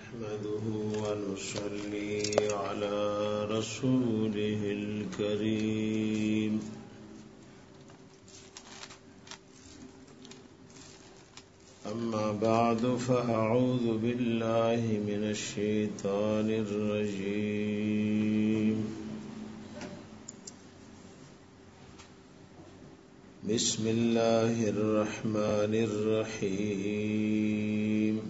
نحمده ونصلي على رسوله الكريم أما بعد فأعوذ بالله من الشيطان الرجيم بسم الله الرحمن الرحيم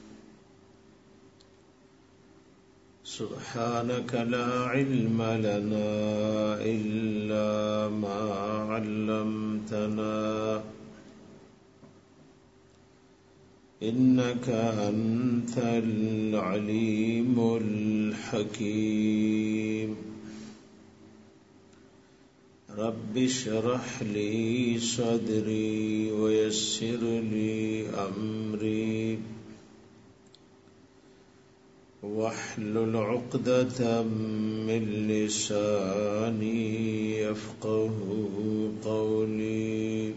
سبحانك لا علم لنا إلا ما علمتنا إنك أنت العليم الحكيم رب اشرح لي صدري ويسر لي أمري واحلل عقدة من لساني يفقه قولي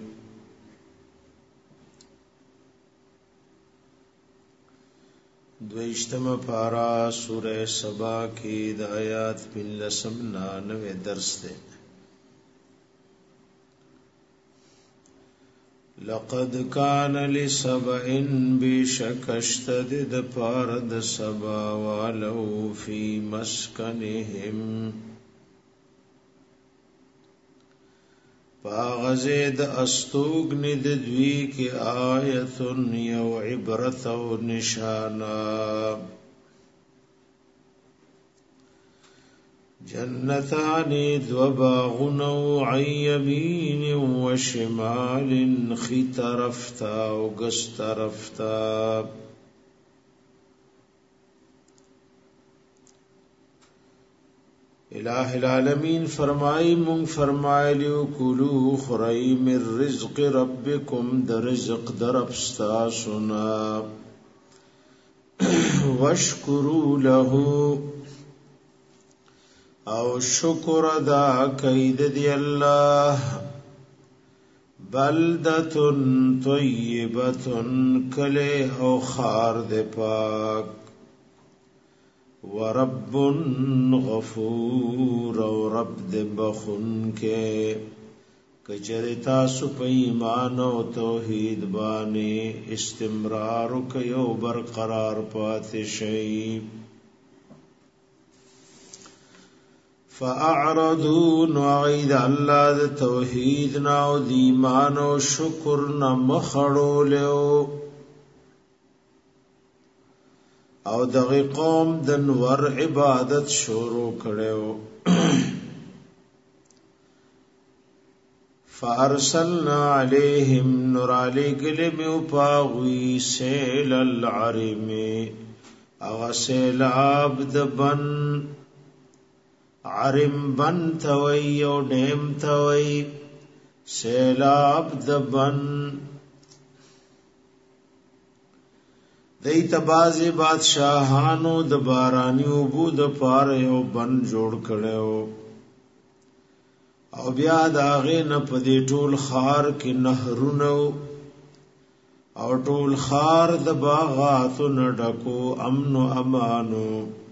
دویشتم پارا سورہ سبا کی د آیات 99 درس دے لقد كان لسبأ بشكشتد پارد سبا ولو في مسكنهم پاغزید استوگن دوی کی آیت یو عبرت و نشانا جنتان دو باغن عن یمین و شمال خی طرفتا و گس طرفتا الہ العالمین فرمائی من فرمائلیو کلو خرائی من رزق ربکم در رزق در ابستا سنا واشکرو لہو او شکر ادا کید دی اللہ بلدتن طیبتن کلے او خارد پاک ورب غفور او رب د بخون کے کجرتا سپ ایمان او توحید بانے استمرار کيو برقرار پات شئی فاعرضوا نعيد الله د توحید نا او د ایمان او شکر نا مخړو له او دغه قوم د نور عبادت شروع کړو فارسلنا عليهم نور علی گلم او پاوی سیل العرم او سیلاب د بن عرم بن توي او ډیم توي سیلاب د بن دیت بازی بادشاہانو د بارانیو بود پاره او بن جوړ کړو او بیا داغه نه پدې ټول خار کې نهرونو او ټول خار د باغاتو نډکو امن او امانو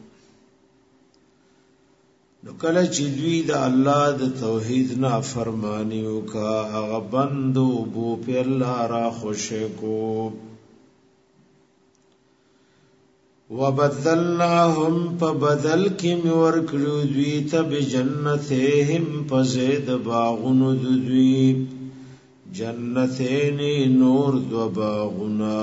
نو کله چې دوی د الله د توحید نه فرمانیو کا هغه بندو بو په الله را خوشی کو وبدلناهم فبدل کم ورکلو دوی تب جنتهم پزید باغونو دوی جنتین نور دو باغونا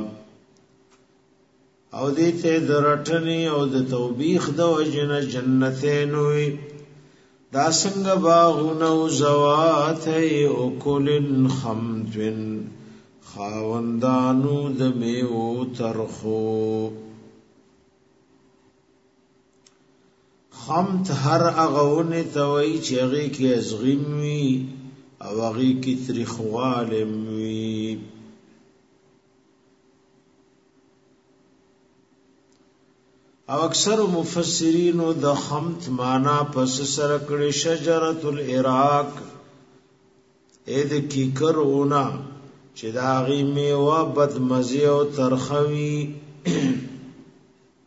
او دیتے درٹنی او د توبیخ دو جن جنتین وی دا سنگ باغونو زوات او کلن خمتن خاوندانو دمیو ترخو خمت هر اغونه توي چې هغه کې ازغیم وي او هغه کې تریخوالم وي او اکثر مفسرین د خمت معنا پس سره کړي شجره العراق اې د کی کرونه چې دا غي میوه بد مزه او ترخوي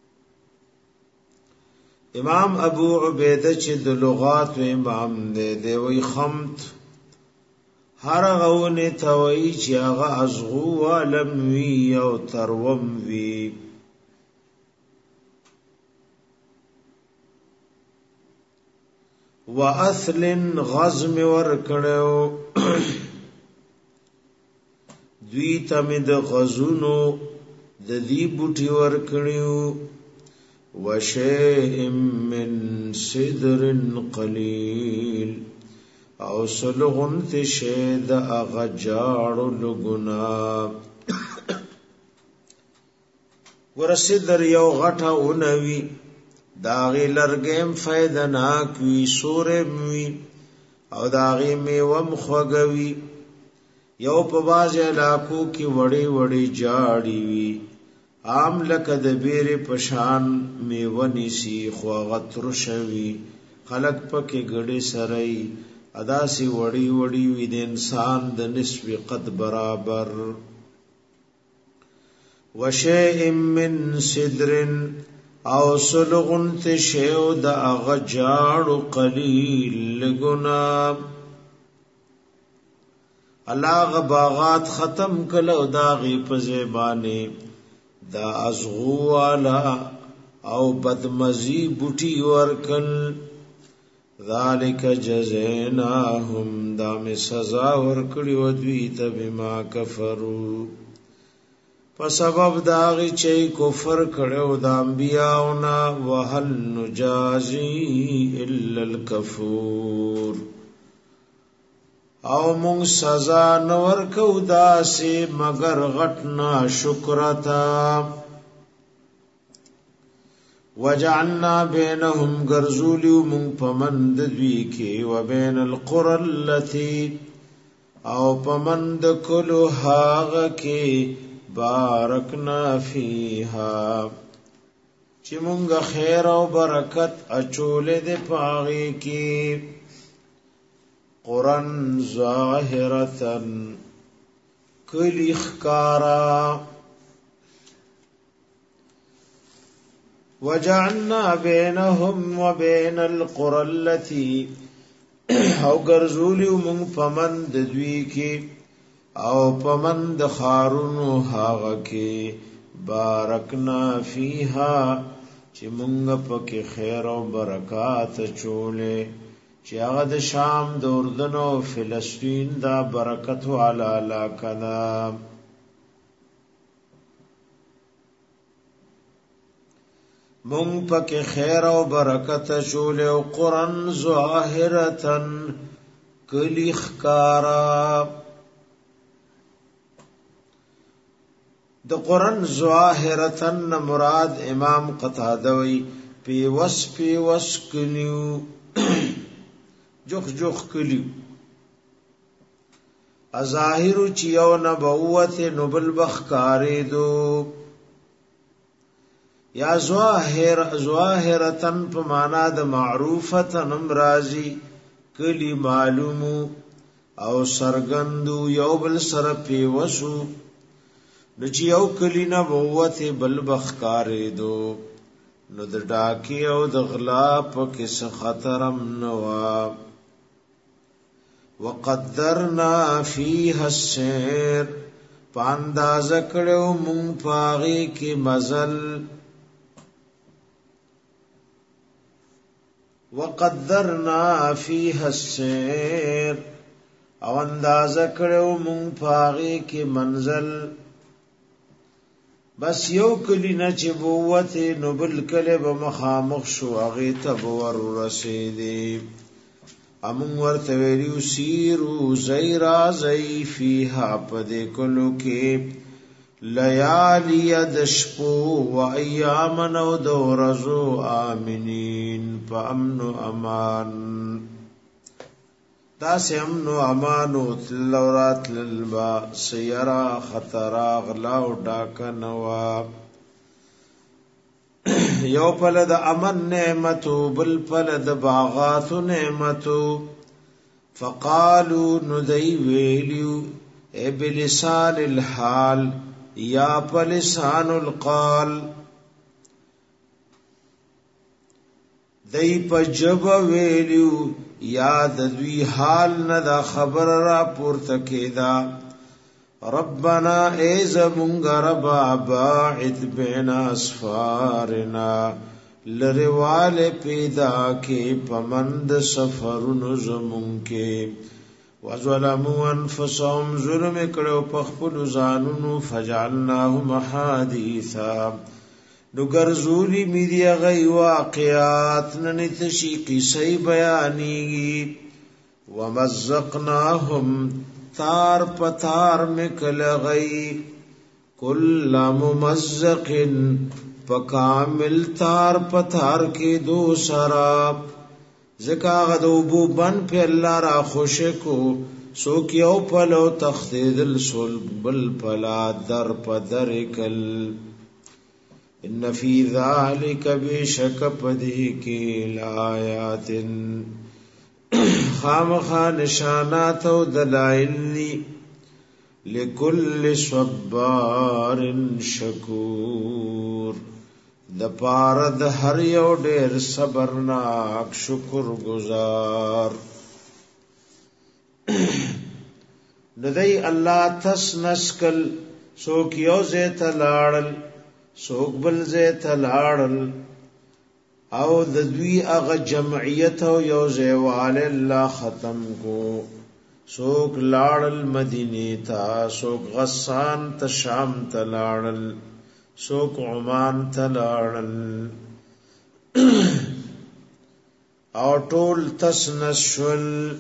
امام ابو عبیده چې د لغات و امام دی وی خمت هر غونه توي چې هغه ازغو علم وی او تروم وی واثل غزم ور کړو دوی تمد غزونو د دې بوټي ور کړیو وشيء من صدر قليل او سلغن تشید اغجاړو لګنا ورسدر یو غټه اونوي داغی لرګم فائدہ ناک وی سورم وی او داغی میوم خوګوي یو په باز علاقو کې وړي وړي جاړي وی عام لکه د بیره پشان میونی سی خو غتر شوی خلق پکې ګړې سرای ادا سی وړي وړي وی د انسان د نسب قد برابر وشیء من صدر او سلغن تشیو دا اغجاړو قلیل لګنا الله غباغات ختم کلو دا غي په زبانه دا ازغو والا او بدمزی بوټي ورکل ذالک جزیناهم دا می سزا ورکړي و دوی ته بما کفروا په سبب داغي چې کفر کړو د انبیاءونا وهل نجازي الا الكفور او مون سزا نور کو داسې مگر غټنا شکرتا وجعلنا بينهم غرزولي من پمند دوی کې وبين القرى التي او پمند کلو هاغه کې بارکنا فیها چې مونږه خیر او برکت اچولې د پاغي کې قران ظاهرتن کلی خکارا وجعلنا بينهم وبين القرى التي او ګرځولیو مونږ پمند دوی کې او پمند خارونو هاغه کې بارکنا فیها چې مونږ پکې خیر او برکات چولې چې هغه د شام د اردن او فلسطین دا برکت والا علاقه ده مونږ پکې خیر او برکت چولې او قران ظاهرتن کلی خکارا د قران ظاهرتن مراد امام قتاده وی پیوس کلیو جوخ کلیو ظاهر چیو نبوت نبل بخکاری دو یا ظاهرتن په معنا د معروفتن امرازی کلی معلومو او سرګندو یو بل سره پیوسو نو چې یو کلی نبوت بل بخکارې دو نو د ډاکی او د غلا په کې څه خطرم نوا وقدرنا فيها السير پانداز کړو مونږ پاغي کې مزل وقدرنا فيها السير او انداز کړو مونږ پاغي کې منزل بس یو کلی نه چې بوته نو بل کله به مخامخ شو هغه ته ور رسیدي امون ورته ویلو سیرو زیرا زی فیها پد کلو کې لیالی دشپو و ایامن و دورزو آمینین پا امن و امان دا سے امن و امان و تلورات للبا سیرا خطرا غلاو ڈاکا نواب یو پل د امن نعمتو بل پل د باغاتو نعمتو فقالو ندی ویلیو اے بلسان الحال یا پلسان القال دای په جب ویلو یاد دوی حال نه دا خبر را پورته کېدا ربنا ایز مونږ ربا باعد بین اسفارنا لریوال پیدا کې پمند سفرونو زمون کې وظلموا انفسهم ظلم کړو په خپل ځانونو فجعلناهم حدیثا نو ګرځولي میډیا غي واقعات نن تشي قصې بیانېږي ومزقناهم تار پتار مکل غي کل ممزق پکامل تار پتار کې دو سرا زکا غدوبو بن په الله را خوش کو سو کیو پلو تخدل سل بل پلا در پدر کل ان فی ذلک بشک پدی کی لآیات خامخا نشانات و دلائل لکل صبار شکور د پارد هر یو ډیر صبرناک شکر گزار ندی الله تس نسکل سوک یو زیت لاړل سوک بل زیت لاړل او د دوی هغه جمعیت او یو زیوال الله ختم کو سوک لاړل مدینه تا سوک غسان ته شام ته لاړل سوک عمان ته لاړل او ټول تسنشل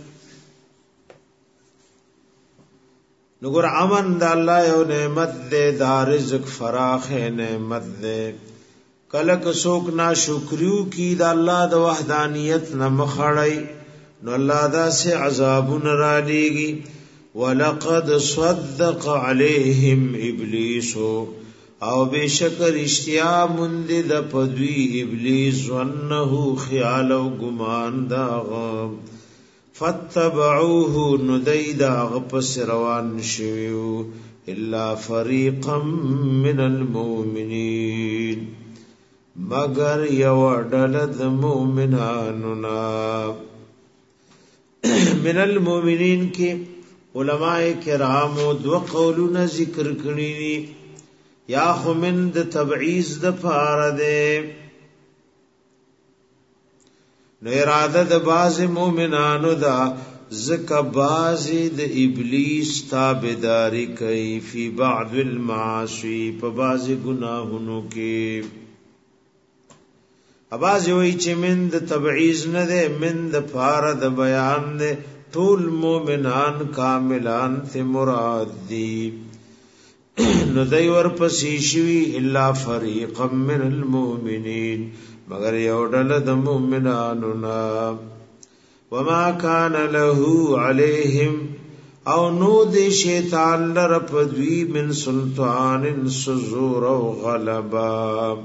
نګور امن د الله یو نعمت دې د رزق فراخ نعمت دې کله که څوک ناشکریو کی د الله د وحدانیت نه مخړی نو الله دا سه عذابون را لېږي ولقد صدق عليهم ابلیس او بشکر اشتیا مند د پدوی ابلیس ونه خیال او ګمان دا فتبعوه ندیدا غپس روان شویو الا فريقا من المؤمنين مگر یو ډلد مؤمنانو نا من المؤمنین کې علماء کرام دو قولونه ذکر کړی دي یا خو من د تبعیض د فاره ده نو اراده د باز مؤمنانو دا زکه باز د ابلیس تابعداري کوي فی بعض المعاصی په باز گناهونو کې اباز وی چې من د تبعیض نه ده من د فاره د بیان نه ټول مؤمنان کاملان ته مراد دي نو دای ور پسې شوی الا فریقا من المؤمنین مگر یو ډله د مؤمنانو نا وما كان له عليهم او نو د شیطان لر پدوی من سلطان سزور او غلبا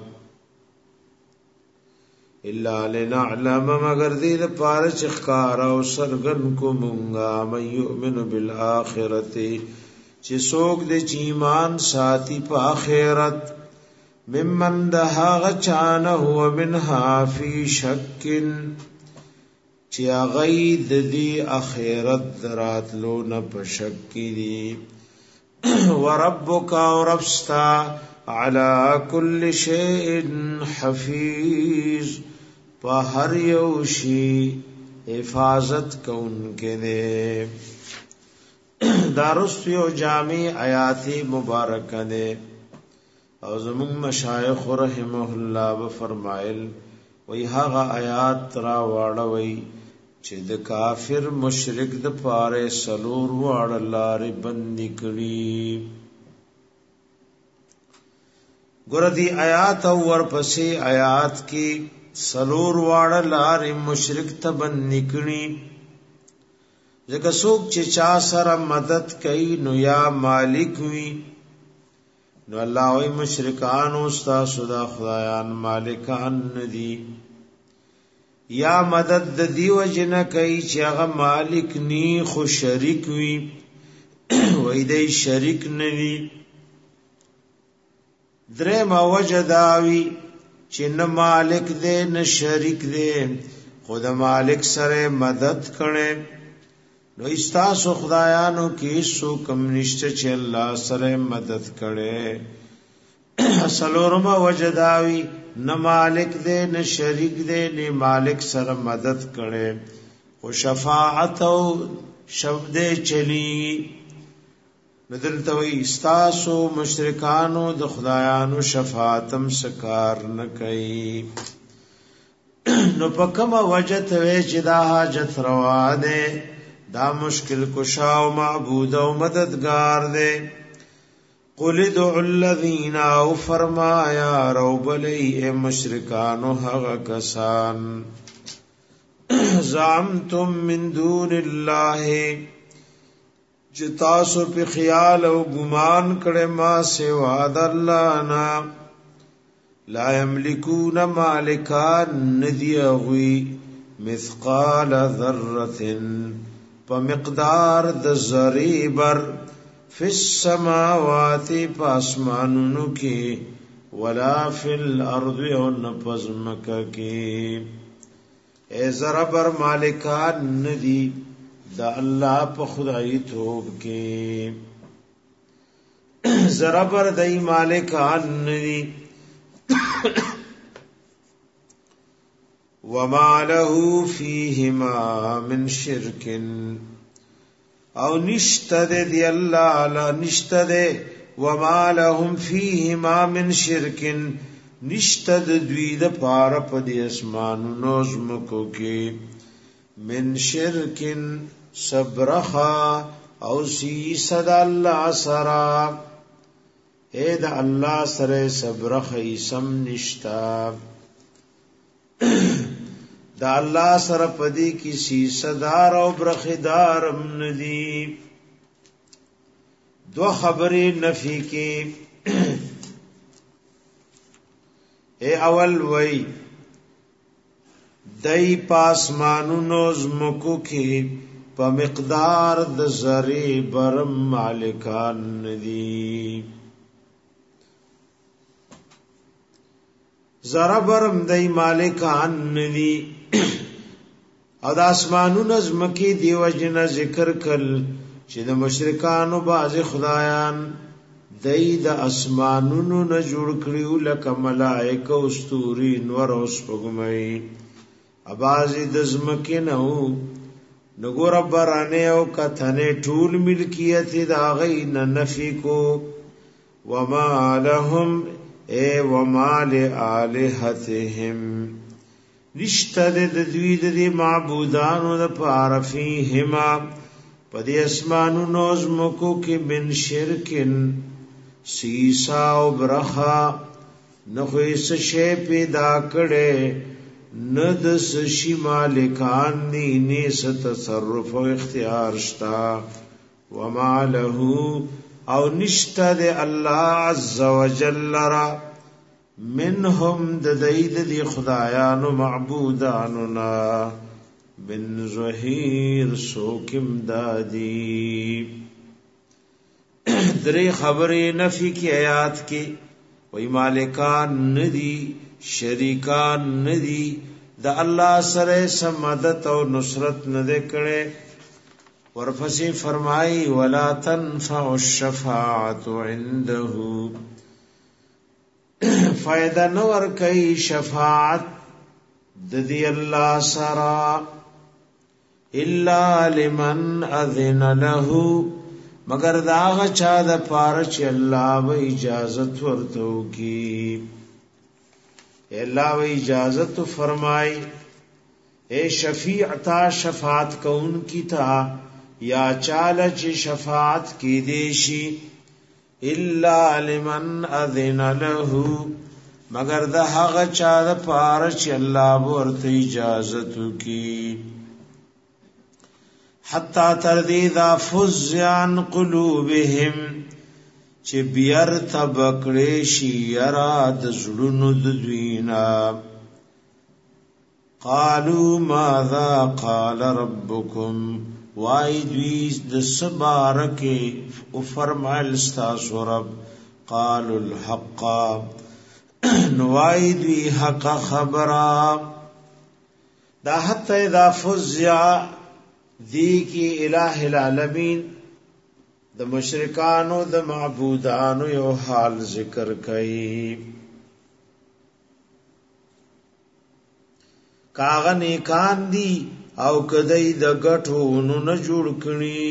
الا لنعلم مگر دې د پاره چخکار او سرغن کو مونږه مې یؤمن بالآخرته چې څوک د ایمان ساتي په آخرت ممن دهاغ چانه هو منها فی شک چې غید دی اخرت دراتلو نه په شک دی وربک وربستا علی کل شیء حفیظ په هر یو شی حفاظت کوونکې دی دارست یو جامع آیات مبارکه ده او زمون مشایخ رحمه الله و فرمایل وی هغه آیات را واړوي چې د کافر مشرک د پاره سلور واړ لارې بندي کړي ګور دی آیات او ورپسې آیات کې سلور واړ لارې مشرک ته بندي کړي ځکه څوک چې چا سره مدد کوي نو یا مالک وي نو الله وی مشرکان او استاد خدایان مالکان ندي یا مدد د دیو جن کوي چې هغه مالک ني خو شریک وي وای دی شریک ندي درې ما وجداوي چې نه مالک دې نه شریک دې خود مالک سره مدد کړي نو استاسو خدایانو کې سو کم نشته چې الله سره مدد کړي سلورما وجداوی نه مالک دې نه شریک دې نه مالک سره مدد کړي او شفاعت او شبد چلی ندلته وی استاسو مشرکانو د خدایانو شفاعتم سکار نه کوي نو پکما وجت وی چې دا حاجت روا ده دا مشکل کشا او معبود او مددگار ده قل ادعوا الذین او فرمایا روبلی اے مشرکانو هغه کسان زعمتم من دون الله جتاسو په خیال او ګمان کړه ما سوا د الله نا لا یملکون مالکان ندی غوی مثقال ذره په مقدار د ذری بر فی السماوات پاسمانونو کې ولا فی الارض او نپزمک کې ای ذره بر مالکان ندی دا الله په خدای توب کې ذره بر دای مالکان ندی وما له فيهما من شرك او نشتد دی الله لا نشتد وما لهم فيهما من شرك نشتد دوی د پار په دې اسمانونو زمکو کې من شرکن صبرخا او سی صد الله سرا اے دا الله سره صبرخ سم نشتا دا الله سره پدی کی سی صدار او برخدارم ندی دو خبرې نفی کی اے اول وی دای پاسمانونو زمکو کی په مقدار د ذری برم مالکان ندی ذره برم دای مالکان ندی او د اسمانونو زمکی دیو جن ذکر کل چې د مشرکانو باز خدایان دای د اسمانونو نه جوړ کړیو لکه ملائکه او استوري نور او سپوږمۍ ابازي د زمکه نه نګور برانه او کثنه ټول ملکیت دا غي نه نفي کو وما لهم اے وما لآلهتهم نشته د دوی د معبودانو د پارفیهما پدې اسمانونو زمکو کې من شرکن سیسا او برخا نخوی سشے پیدا کڑے ندس شی مالکان دی نیس تصرف و اختیار شتا وما لہو او نشتا دے اللہ عز و جل را منہم ددید دی خدایان و معبوداننا بن زہیر سوکم دادی دری خبری نفی کی آیات کی وی مالکان ندی شریکان ندی دا اللہ سره سمدت او نصرت ندے کڑے ورفسی فرمائی ولا تنفع الشفاعت عنده فائدہ نور کئی شفاعت ددی اللہ سرا الا لمن اذن له مگر داغ چا د پاره چې الله و اجازت ورته کی الله و اجازت فرمای اے شفیع تا شفاعت کون کی تا یا چال چې شفاعت کی دیشی الا لمن اذن له مگر داغ چا د پاره چې الله ورته اجازت کی حتی تردی دا فزیان قلوبهم چه بیر تبکڑیشی یراد زلونو ددوینا قالو ماذا قال ربکم وائی دویز دسبارکی افرمائل استاسو رب قالو الحق نوای دوی حق خبره دا حتی اذا فزع دی کی الہ العالمین د مشرکانو د معبودانو یو حال ذکر کئی کاغه نیکان دی او کدی د غټو نو نه جوړ کړي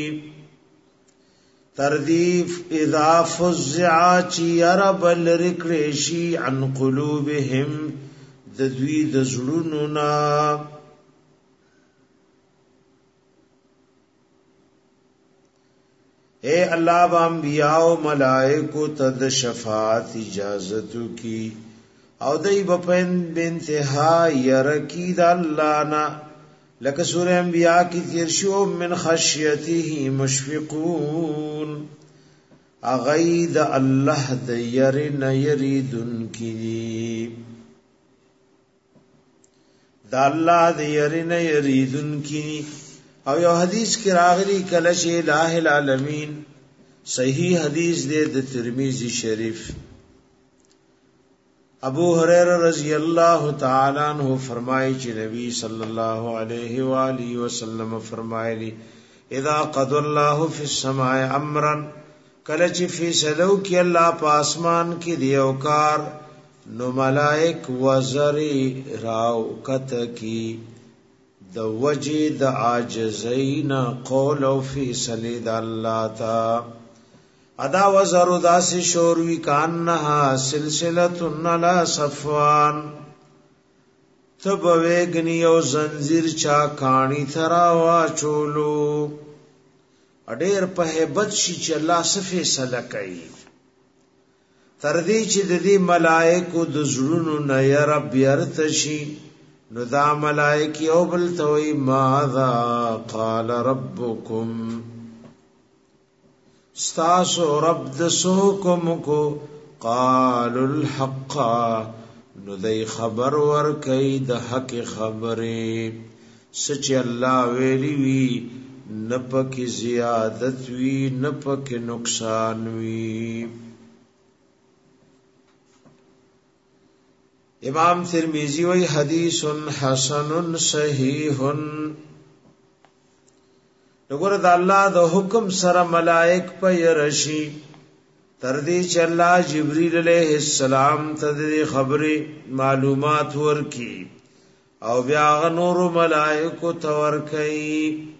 تردیف اذا فزع چی رب الرکریشی عن قلوبهم د دوی د زړونو نا اے اللہ با انبیاء و ملائکو تد شفاعت اجازتو کی او دای بپن بانتہا یرکی دا اللہ نا لکه سورہ انبیاء کی تیرشو من خشیته مشفقون اغید اللہ دیرن یریدن کی دا اللہ دیرن یریدن کی او یو حدیث کی راغلی کلش الہ العالمین صحیح حدیث دے د ترمذی شریف ابو ہریرہ رضی اللہ تعالی عنہ فرمائے کہ نبی صلی اللہ علیہ وآلہ وسلم فرمائے اذا قضى الله في السماء امرا کلچ فی سلو کی اللہ پاسمان کی دیوکار نو ملائک وزری راو کت کی د وجه د عاجزین قول او فیصله د الله تا ادا وزرو داس شوروی کانها سلسله لا صفوان تب ویگنی او زنجیر چا کانی ترا وا چولو اډیر په hebat شي چې الله صفه سره کوي تر دې چې د دې ملائکو د زړونو نه یا رب يرتشي نو دا ملائکی او بلتوی ماذا قال ربکم ستاسو رب دسوکم کو قالوا الحق نو دی خبر ورکی د حق خبری سچ اللہ ویلی وی نپک زیادت وی نپک نقصان وی امام ترمذی وی حدیث حسن صحیح نګور د الله د حکم سره ملائک په يرشي تر دې چې الله جبرئیل علیہ السلام ته د خبرې معلومات ورکي او بیا غ نور ملائکو ته ورکي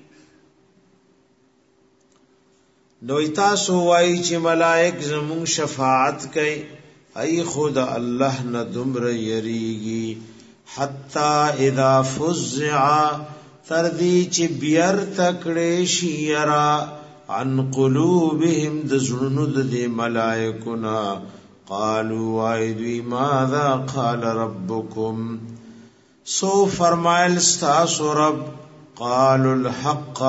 نو تاسو وایي چې ملائک زمون شفاعت کوي ای خود الله نه دمر یریږي حتا اذا فزع تردی چې بیر تکړه شیرا عن قلوبهم د زړونو د ملائکونا قالوا ایدی ماذا قال ربکم سو فرمایل استاسو رب قالوا الحق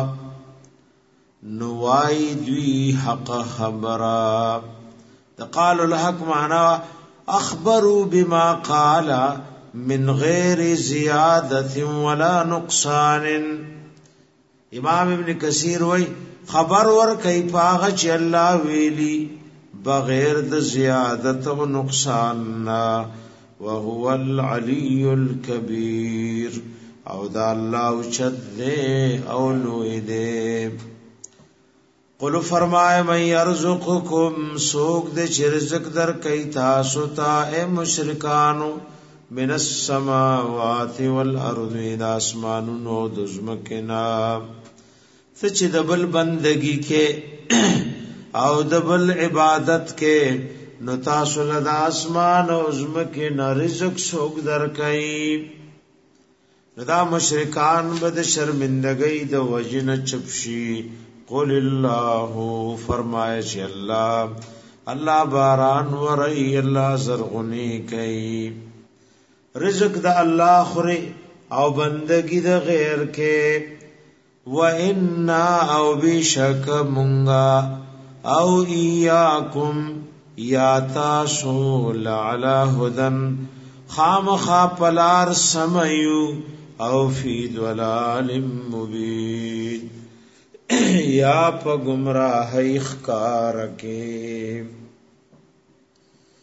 نوایدی حق خبرا قالوا الحق معنا اخبروا بما قال من غیر زیادت ولا نقصان امام ابن کثیر وی خبر ور کئی پاغ چی اللہ ویلی بغیر د زیادت و نقصان وهو العلی الكبیر او دا اللہ اچد دے او لوئی دے قلو فرمائے من یرزقکم سوک دے چی رزق در کئی تاسو تا اے مشرکانو من السماوات والارض دا اسمانونو دزمکنا سچ دبل بندگی کے او دبل عبادت کے نو تاسو لدا اسمان او زمکنا رزق سوک در کئی ندا مشرکان بد شرمندگی دا وجن چپشی قل اللہ فرمائے چی اللہ باران ورئی اللہ زرغنی کئی رزق دا اللہ خوری او بندگی دا غیر کے وَإِنَّا او بیشک منگا او ایاکم یا تاسو لعلا ہدن خام پلار سمیو او فی دولال مبین یا پا گمراہی خکار کے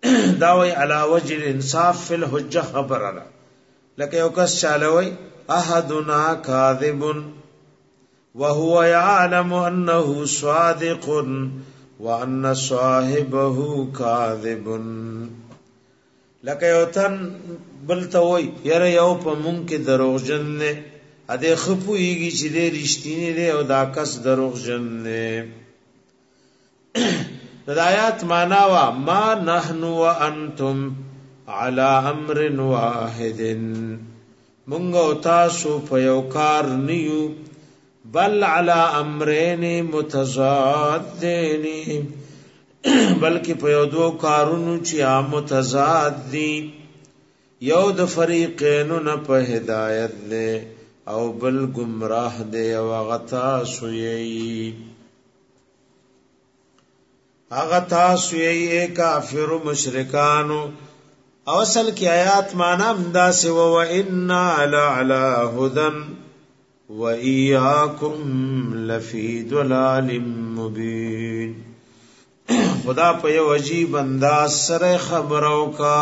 داوی علی وجه الانصاف فی الحجه خبرنا لکه یو کس چالوی احدنا کاذب وهو يعلم انه صادق وان صاحبه کاذب لکه یو تن بلتوي یره یو په مونږ کې دروغجن نه اده خپويږي چې دې رښتینی دی او دا کس دروغجن نه. هدایت معنا وا ما نحن وانتم على امر واحد مونږ او تاسو په یو کار نیو بل على امرين متضادين بلکې په یو دوه کارونو چې متضاد دي یو د فریقین نه په هدایت له او بل گمراه دی او غتا سوی اغتا سوی کافر مشرکانو اوصل کی آیات معنا امدا سے و انا لعلى هدى وَإِيَّاكُمْ لَفِي ضَلَالٍ مُبِينٍ. خدا په یو عجیب انداز سره خبرو کا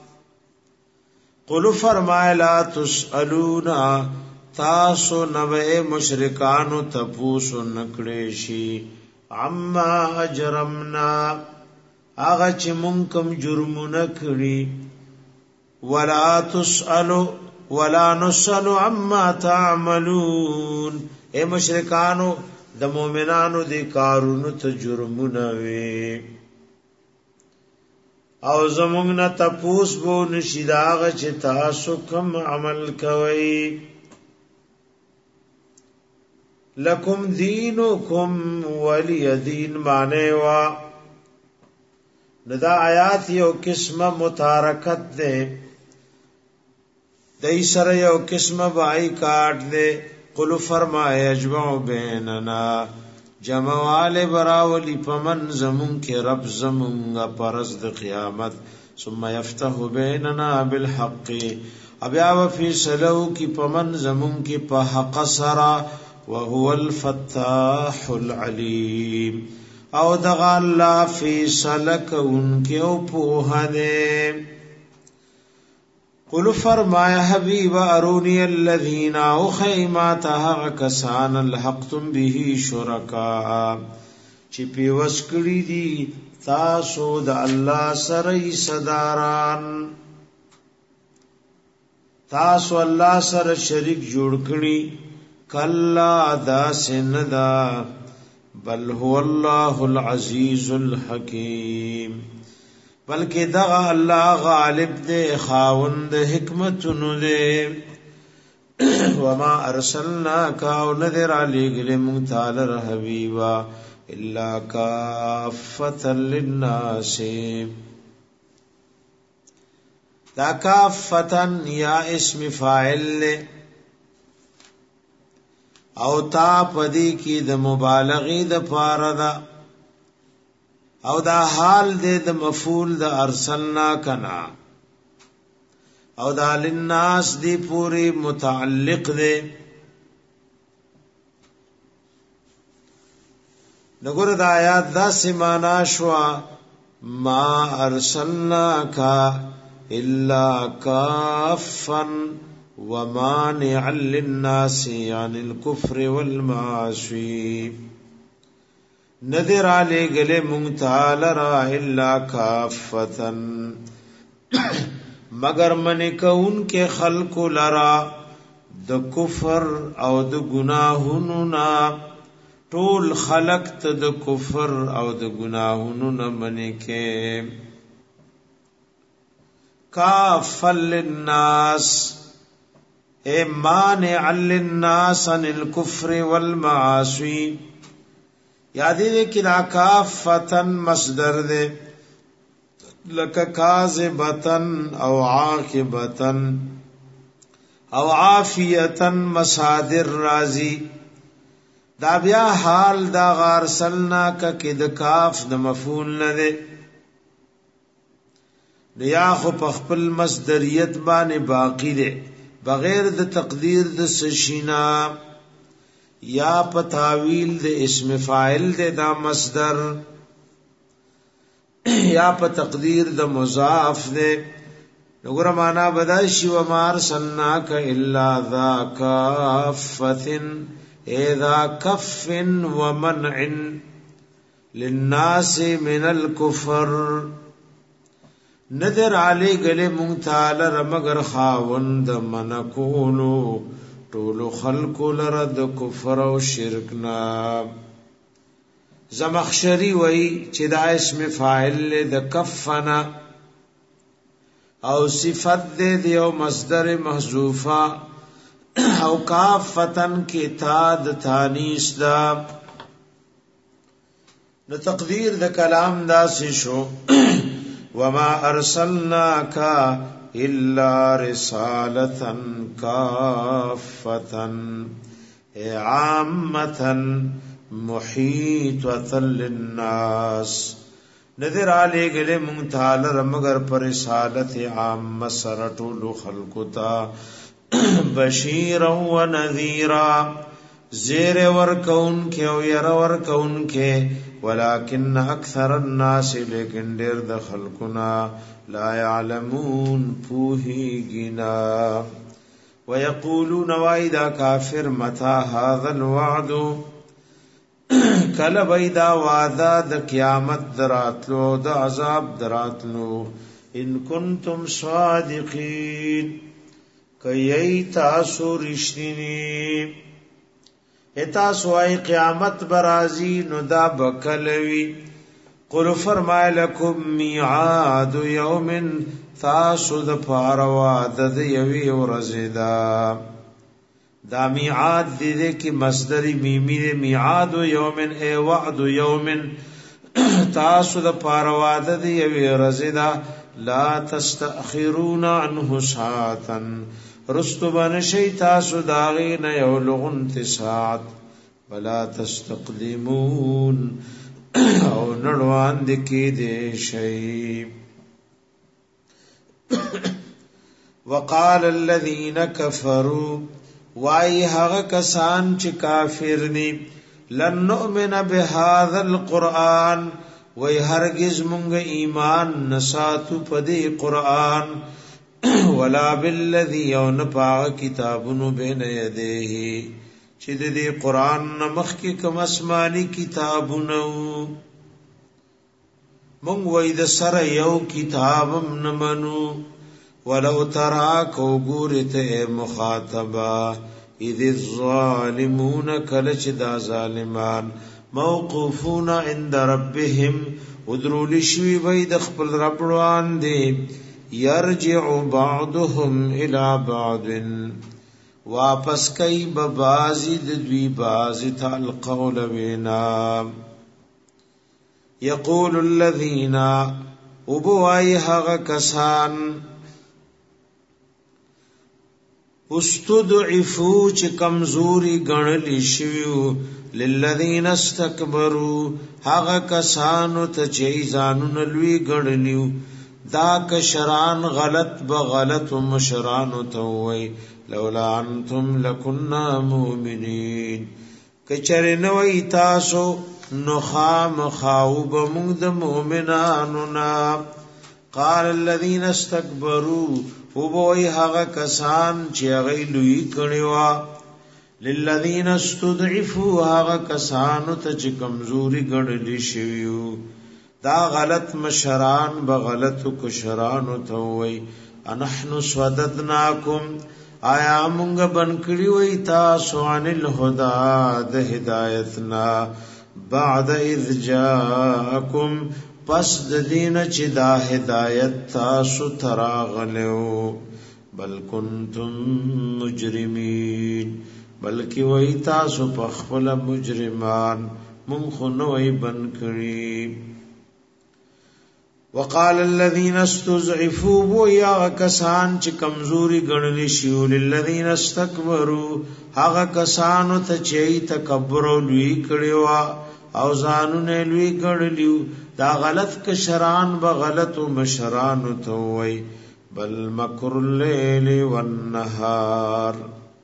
قل فرمایلا تسالون تاسو نوې مشرکانو تپوسو نکړې شي عما اجرمنا هغه چې مونږ کوم جرمونه کړی ولا تسالو ولا نسأل عما تعملون اے مشرکانو د مؤمنانو دی کارونو ته جرمونه وي او زمونږ نه تپوس بو نشي داغه چې تاسو کوم عمل کوي لکم دینکم ولی دین معنی وا دا آیات یو قسمه متارکت ده دای سره یو قسمه بای کاټ دے قل فرمایا اجمع بیننا جمعوال براولی پمن زمون کې رب زمونږه پرز د قیامت ثم يفتح بیننا بالحق ابیا وفي سلو کی پمن زمون کې په حق سرا وهو الفتاح العلیم او دغه الله فی سلک انکه او په هده قل فرمایا حبیب ارونی الذین او خیما تها کسان الحقتم به شرکا چی پی وسکړی دی تاسو د الله سره صداران تاسو الله سره شریک جوړ کړی کلا دا سندا بل هو الله العزیز الحکیم بلکہ دغه الله غالب دے خاوند حکمتونو دے وما ارسلناک او نذر علیک لمتعال حبیبا الا کافتا للناس دا کافتا یا اسم فاعل او تا پدی کی د مبالغه د پاره دا او دا حال دے د مفعول د ارسلنا کنا او دا للناس دی پوری متعلق دے نګور د آیات دا سمانا شوا ما ارسلنا کا الا کافا ومانعا للناس عن الكفر والمعاصی نذر علی گلے مونتال را الا کافتن مگر من کون کے خلق لرا د کفر او د گناہونو نا ټول خلق ته د کفر او د گناہونو نا من کے کافل للناس اے مانع للناس عن الكفر والمعاصی یادی دے کنا کافتن مصدر دے لکا کاذبتن او عاقبتن او عافیتن مصادر رازی دا بیا حال دا غارسلنا کا کد کاف دا مفعول ندے نیا خو پخپل مصدریت بانے باقی دے بغیر د تقدیر د سشینا یا پتاویل د اسم فاعل د دا مصدر یا په تقدیر د مضاف دے نګور معنا بدایشی و ما ارسلناک الا ذا کافۃ اذا کف ومنع للناس من الكفر نذر علی گله مونږ تعالی رمگر خاوند منکونو ټول خلق لرد کفر او شرک نا زمخشری وی چې دا اسم فاعل د کفنا او صفت دې او مصدر محذوفه او کافتن کې تا د تانیث دا نو تقدیر د کلام داسې شو وما ارسلناک الا رسالة کافة عامة محیطة للناس نذر علی گلے مونږ تعالی مگر پر رسالت عام سرټول خلق تا بشیرا و نذیرا زیر ورکون کے او یر ورکون کے ولكن اکثر الناس لیکن ډیر د خلقنا لا يعلمون پوهیږي ويقولون واذا كافر متى هذا الوعد کله ویدا وعده د قیامت دراتلو د عذاب دراتلو ان کنتم صادقین کای تاسو رښتینی اتا سوای قیامت برازی نو دا بکلوی قل فرمایلکم میعاد یوم تاسو د پاروا د یوی ورزیدا دا میعاد دې کې مصدر میمی دې میعاد یوم ای وعد یوم تاسو د پاروا د یوی ورزیدا لا تستأخرون عنه ساعتا رستبان شی تاسو داغین یو لغن تساعت ولا تستقدمون او نړوان دکی دې شی وقال الذين كفروا وای هغه کسان چې کافر دي لن نؤمن بهذا القران وای هرگز مونږ ایمان نساتو په دې قران ولا بالذي ينفع كتابن بين يديه چې دې قران نمخ کې کوم آسماني کتابونه مونږ وای د سره یو کتابم نمنو ولو تراک وګورت مخاطبا اذ الظالمون کلچ دا ظالمان موقوفون عند ربهم ودرول شوی بيد خپل رب روان دي يرجع بعضهم الى بعض واپس کای ببازی د دوی باز ته القول وینا یقول الذين وبوای هغه کسان استدعفو چې کمزوري غنلی شویو للذین استكبروا هغه کسانو ته چې ځانون لوی غړنیو دا کشران غلط بغلط مشران ته وای لولا انتم لكنا مؤمنین کچره نو ای تاسو نو خام خاوب موږ د مؤمنانو نا قال الذين استكبروا وبوي هغه کسان چې هغه لوی کړيوا للذین استضعفوا هغه کسان ته چې کمزوري ګڼل شویو دا غلط مشران بغلط کشران ته وای انحن سوددناکم آیا مونږ بنکړی وای تاسو عن الهدى د هدایتنا بعد اذ جاءکم پس د دین چې دا هدایت تاسو تراغلو بل کنتم مجرمین بلکی وای تاسو په خپل مجرمان مون خو نوې بنکړی وقال الذين استضعفوا ويا کسان چې کمزوري ګڼل شي للذين استكبروا هغه کسان ته چې تکبر او لوی کړي او ځانونه لوی ګڼلیو دا غلط کشران به غلط مشران ته وای بل مکر الليل والنهار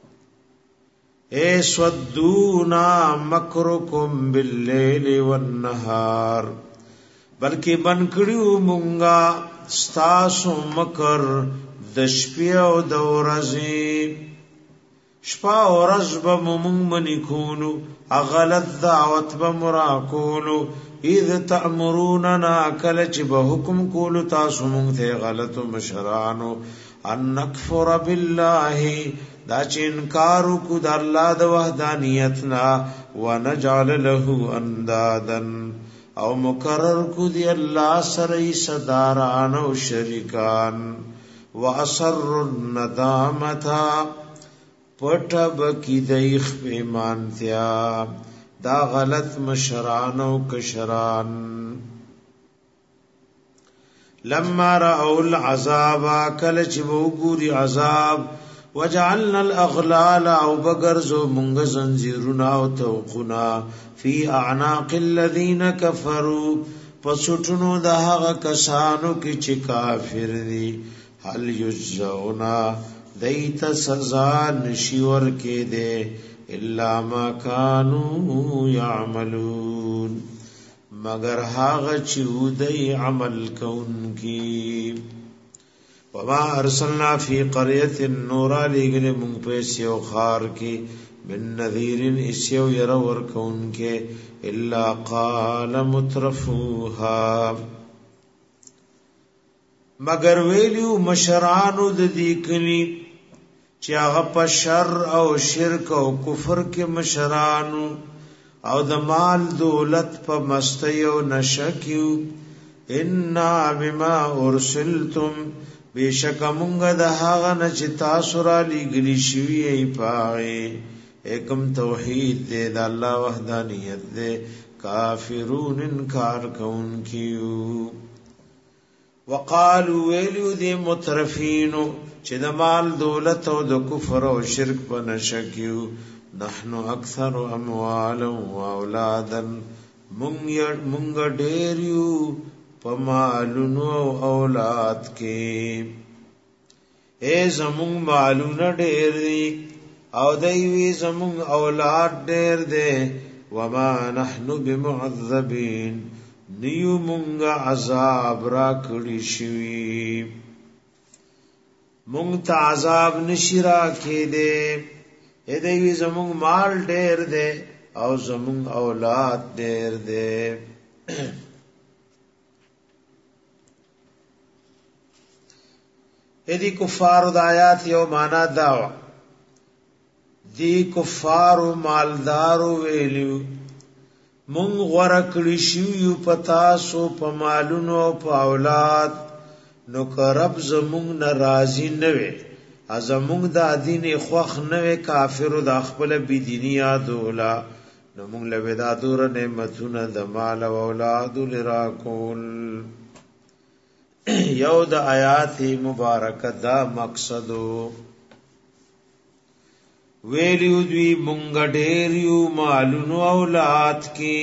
اے سودونا مکرکم باللیل والنهار بلکې بن کړیو مونږه ستاسو مکر د شپې او د ورځې شپه او ورځ به مونږ منی کولو غلط دعوت به مرا کولو اذ تأمروننا کله چې به حکم کولو تاسو مونږ ته غلط مشرانو ان نکفر بالله دا چې انکار کو د الله د وحدانیتنا ونجعل له اندادا او مقرر کو دی الله سره صداران او شریکان واصر الندامتا پټب کی دیخ پیمانتیا دا غلط مشران او کشران لما رأوا العذاب کل چې وګوري عذاب وجعلنا الاغلال او بغرزو مونږ زنجیرنا او توقنا فی اعناق الذين كفروا پسټونو د هغه کسانو کې چې کافر دي هل یجزونا دیت سزا نشور کې دے الا ما كانوا يعملون مگر هاغه چې ودی عمل کون کی وما ارسلنا فی قريه النور لګل مونږ په سیو خار کې من نذیر اسیو ير ور کون کې الا قال مترفوها مگر ویلو مشرانو د دې کلی چې هغه په شر او شرک او کفر کې مشرانو او د مال دولت په مستی او نشکیو ان بما ارسلتم بیشک مونږ د هغه نه چې تاسو را لګلی شوی ای پاره ایکم توحید دې د الله وحدانیت دې کافرون انکار کون کیو وقالو ویلو دې مترفینو چې د مال دولت او د کفر او شرک په نشکیو نحنو اکثر اموالا و اولادا مونږ ډیریو په مالونو او اولاد کې اے زمونږ مالونه ډیر دي او دوی زمونږ اولاد ډیر دي وما نحنو بمعذبین نیو مونږ عذاب را کړی شوی مونږ ته عذاب نشی را کې دے اے دوی زمونږ مال ډیر دے او زمونږ اولاد ډیر دے دی کفار د آیات یو معنا دا دی کفار مالدار ویلو مونږ غره کړی شو یو پتا سو په مالونو او په اولاد نو کرب زمونږ ناراضی نه وي ازمونږ د دین خوخ نه وي کافر د خپل بی دینی یادولا نو مونږ له ودا دور نعمتونه د مال او اولاد لرا کول یو د آیات مبارکه دا مقصدو ویلیو دوی مونږ ډیریو مالونو اولاد کې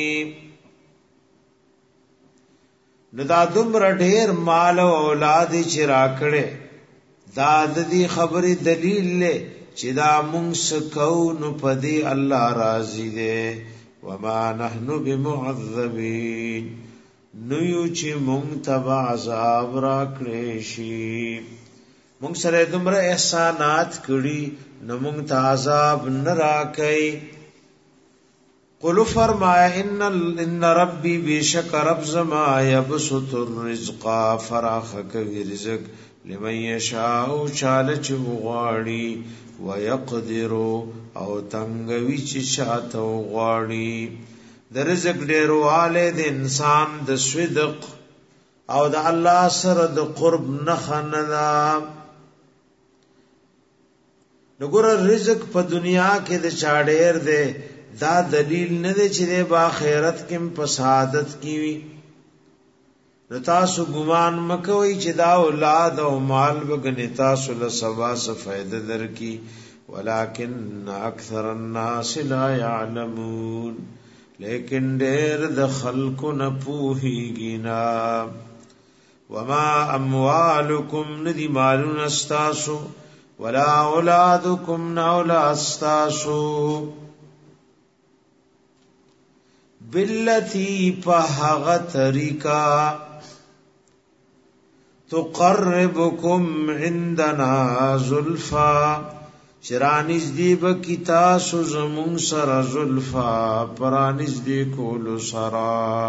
نو دا دومره ډیر مال او اولاد چې راکړي دا د دې خبرې دلیل له چې دا مونږ سکو نو پدې الله راضي دی وما نحنو بمعذبین نو یو چې مونږ تبع عذاب را کړی شي مونږ سره دومره احسانات کړی نو مونږ ته عذاب نه راکړي قل فرمایا ان ربی بیشک رب زما یبسط الرزق فراخ کوي رزق لمن یشاء چاله چې غواړي ويقدر او تنگوي چې شاته غواړي د رزق ډیرواله د انسان د صدق او د الله سره د قرب نه خندا نګور رزق په دنیا کې د چاډیر دی دا دلیل نه دی چې د آخرت کې په سعادت کې وي نو تاسو ګمان مکوئ چې دا اولاد او مال وګنی تاسو له سبا څه فائدہ درکې ولکن اکثر الناس لا يعلمون لیکن ډېر د خلکو نه پوهیږي نه وما اموالکم ندی مالون استاسو ولا اولادکم نولا استاسو باللتی پهغه طریقہ تقربکم عندنا زلفا چرانیز دی بکی تاسو زمون سر زلفا پرانیز دی کولو سرا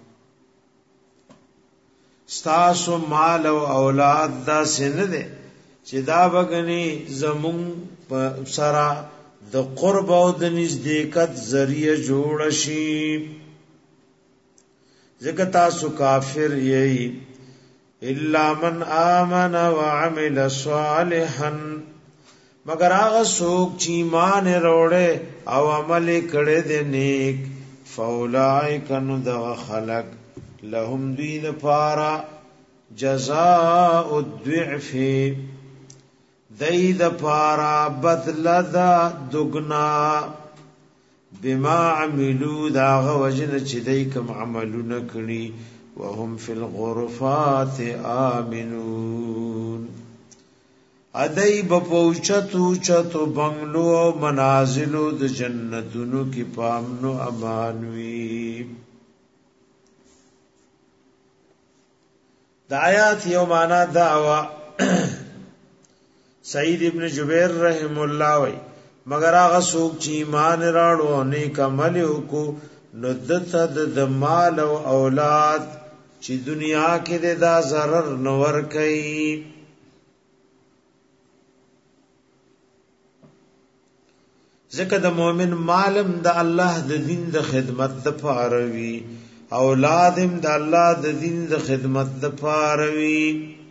ستاسو مال و اولاد دا سنده چه دا بگنی زمون سرا د قرب او د نزدېکت ذریعہ جوړ شي ځکه تاسو کافر یې الا من آمن وعمل صالحا مگر هغه څوک چې ایمان وروړي او عمل کړي دي نیک فاولائک نو د خلق لهم دین پارا جزاء الضعف دید پارا بدل دا دگنا بما عملو داغ وجن چی دی کم عملو نکنی وهم فی الغرفات آمنون ادی بپوچتو چتو بنگلو منازلو د جنتونو کی پامنو امانوی دا آیات یو مانا دعوا سعید ابن جبیر رحم الله وی مگر هغه څوک چې ایمان راړو نیک عمل وکړو نو دته د مال او اولاد چې دنیا کې دا zarar نور کوي ځکه د مؤمن مالم د الله د دین د خدمت د پاره وی اولادم د الله د دین د خدمت د پاره وی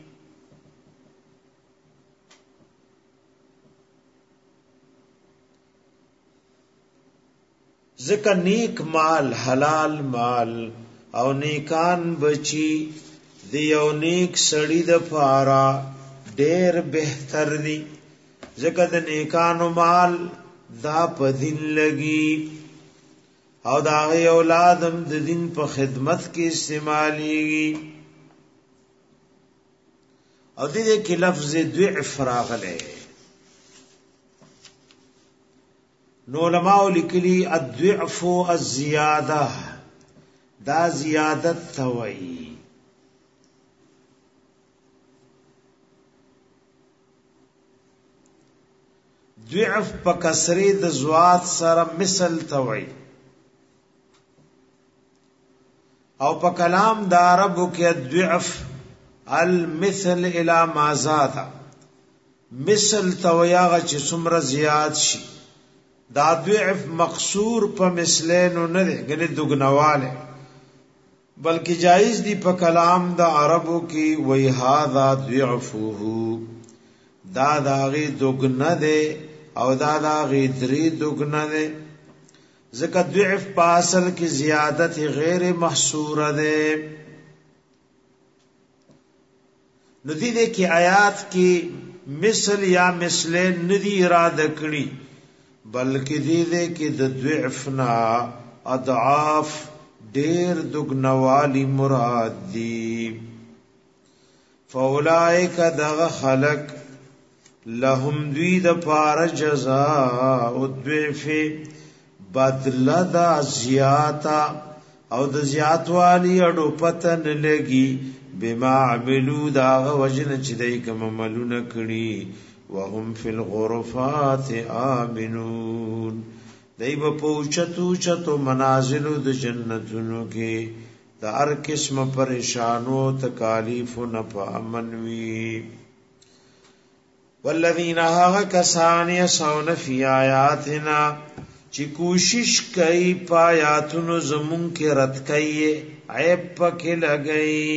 ذکر نیک مال حلال مال او نیکان بچی دی یو نیک سړی د پارا ډیر بهتر دی ذکر د نیکانو مال دا په دین لګي او دا غي اولادم د دین په خدمت کې استعمالي او دې کې لفظ ضعف راغله نو علماء لیکلی الضعف الزیاده دا زیادت توئی ضعف په کسری د زوات سره مثل توئی او په کلام د عربو کې الضعف المثل الى ما زاد مثل تویاغه چې څومره زیات شي دا ضعف مقصور په مثلینو نه دی غني دغنواله بلکې جایز دی په کلام د عربو کې وای هاذا ضعفه دا داغي دغنه دی او دا داغي درې دغنه دی ځکه ضعف په اصل کې زیادت غیر محصوره ده نو دې کې آیات کې مثل یا مثلین ندی اراده کړی بلکې دې کې د ضعفنا اضعاف ډېر دغنوالی مراد دي فاولائک دغ خلق لهم دوی د پار جزاء الضعف بدل دا زیاتا او د زیاتوالی اډو پتن لګي بما عملو دا وجن چې دای کوم عملونه کړی وهم فی الغرفات آمنون دای په پوچتو منازل د جنتونو کې د هر قسم پریشانو تکالیف نه په امن وی والذین ها کسان یسون فی آیاتنا چې کوشش کوي پایاتونو زمون کې رد کوي عیب پکې لګي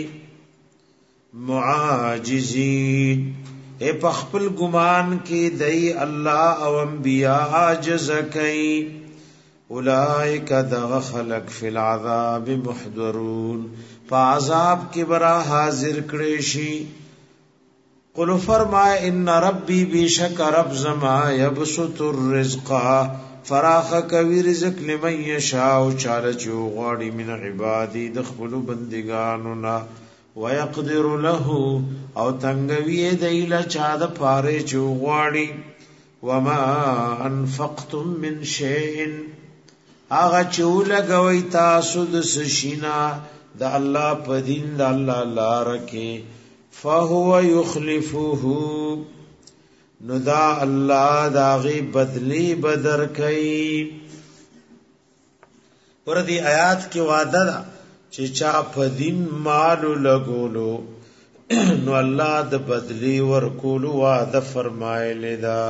معاجزین اے پخپل گمان کې دای الله او انبیاء عاجز کوي اولئک دغ خلق فی العذاب محضرون فعذاب کې برا حاضر کړي شي قل فرمای ان ربی بیشک رب زما یبسط الرزق فراخ کوي رزق لمن یشاء چاله چو غاړي من عبادی د خپل بندگانو نا ويقدر له او تنگوی دیلا چا د پاره چو غاړي وما انفقتم من شيء هغه چې ولګوي تاسو د سشینا د الله په دین د الله لار کې فهو يخلفه نو دا الله داغي بدلی بدر کوي. ور دي آیات کې وعده ده چې چا په دین مال لګولو نو الله د بدلی ورکول وعده فرمایلی دا.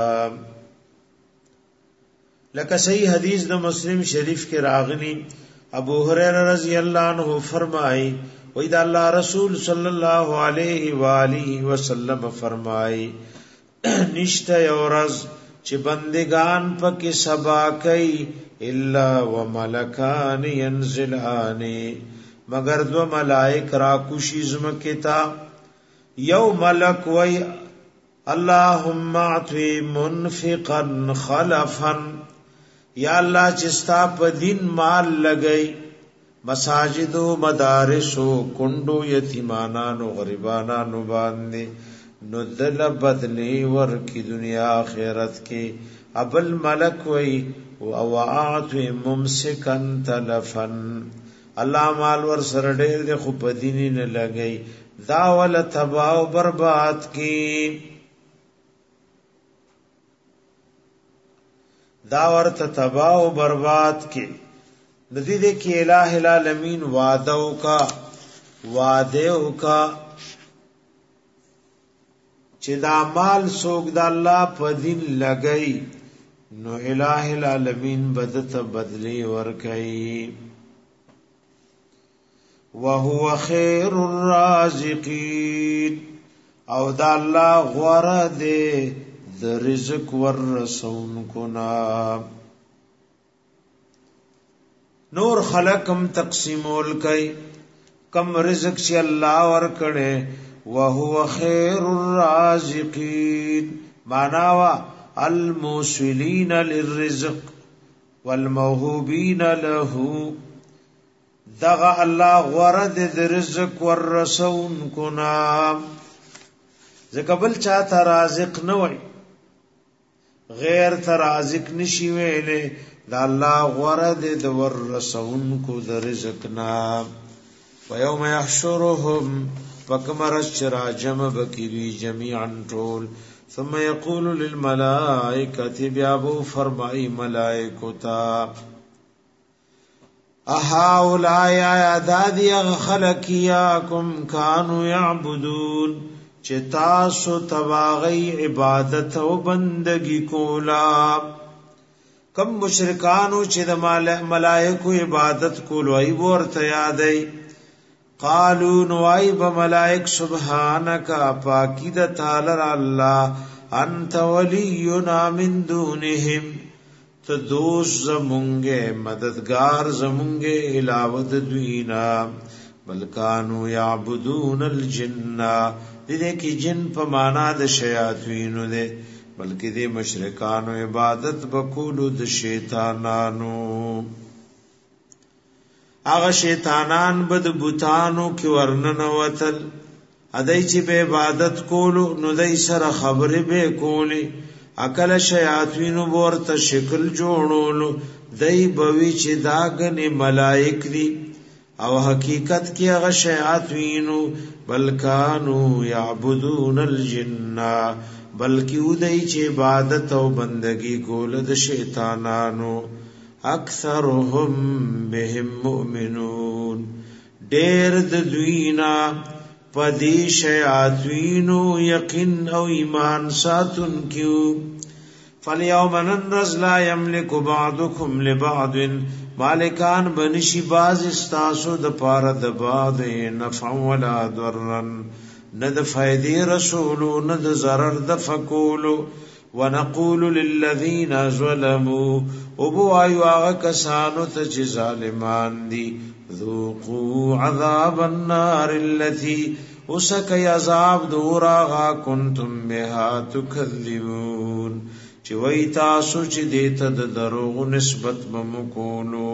لکه صحیح حدیث د مسلم شریف کې راغلی ابو هريره رضی الله عنه فرمایي وې دا الله رسول صلی الله علیه و آله وسلم فرمایي نشته یورز چې بندگان پکې سبا کوي الا وملکان ينزلان مگر دو ملائک را کوشي زمکه تا یو ملک وای اللهم اعطي منفقا خلفا یا الله چې ستا په دین مال لګئی مساجد او مدارس او کندو یتیمانانو غریبانانو باندې نو دل بدلی ور کی دنیا آخرت کې ابل ملک وای او اعطي ممسکا تلفا الله مال ور سره ډېر د خو په دین نه لګئی دا ول تباہ او برباد کی دا ورته تباہ او برباد کی ندی دې کې الٰه العالمین وعده او کا چې دا مال سوګ د الله په دین لګئی نو الٰه العالمین بدت بدلی ور کوي وهو خير الرازقين او دا الله غوړه دې د رزق ور رسون کنا. نور خلقم تقسیمول کای کم رزق چې الله ور کړي وهو خير الرازقين معنا وا الموصلين للرزق والموهوبين له دغه الله غرد د رزق ور رسون کنا زکبل چاته رازق نه وای غیر ته رازق نشي ویلې دا الله غرد د ور رسون کو د رزق نا ويوم يحشرهم فكمر الشراجم بكري جميعا طول ثم يقول للملائكه بيابو فرمای ملائکتا اهؤلاء عدادي خلقياكم كانوا يعبدون چې تاسو تواغي عبادت او بندگی کولا کم مشرکانو چې د ملائکو عبادت کول وای ورته یادای قالوا نوایب ملائک سبحانك پاکی د تعالی الله انت ولينا من دونهم تو دوست زمونگے مددگار زمونگے علاوہ دوینا بلکانو یعبدون الجن دې کې جن په معنا د شیاطینو دې بلکې د مشرکانو عبادت وکولو د شیطانانو هغه شیطانان بد بوتانو کې ورننه وتل ادای چې به عبادت کولو نو دای سره خبرې به کولی اکل شیاطینو ورته شکل جوړولو دای بوي چې داګنه ملائک دي او حقیقت کې هغه شیاطینو بلکانو یعبدون الجن بلکې ودای چې عبادت او بندگی کول د شیطانانو اکثرهم بهم مؤمنون ډېر د دوینا پدې شیاطینو یقین او ایمان ساتون کیو فالیوم ننرز لا یملک بعضکم لبعض مالکان بنشی باز استاسو د پاره د بعض نفع ولا ضرر ند فائدې رسول ند ضرر د فقول ونقول للذین ظلموا ابو ایوا کسانو ته ظالمان دي ذوقوا عذاب النار التي اسك عذاب دورا كنتم بها تكذبون چې وای تاسو چې دته د دروغ نسبت بمکولو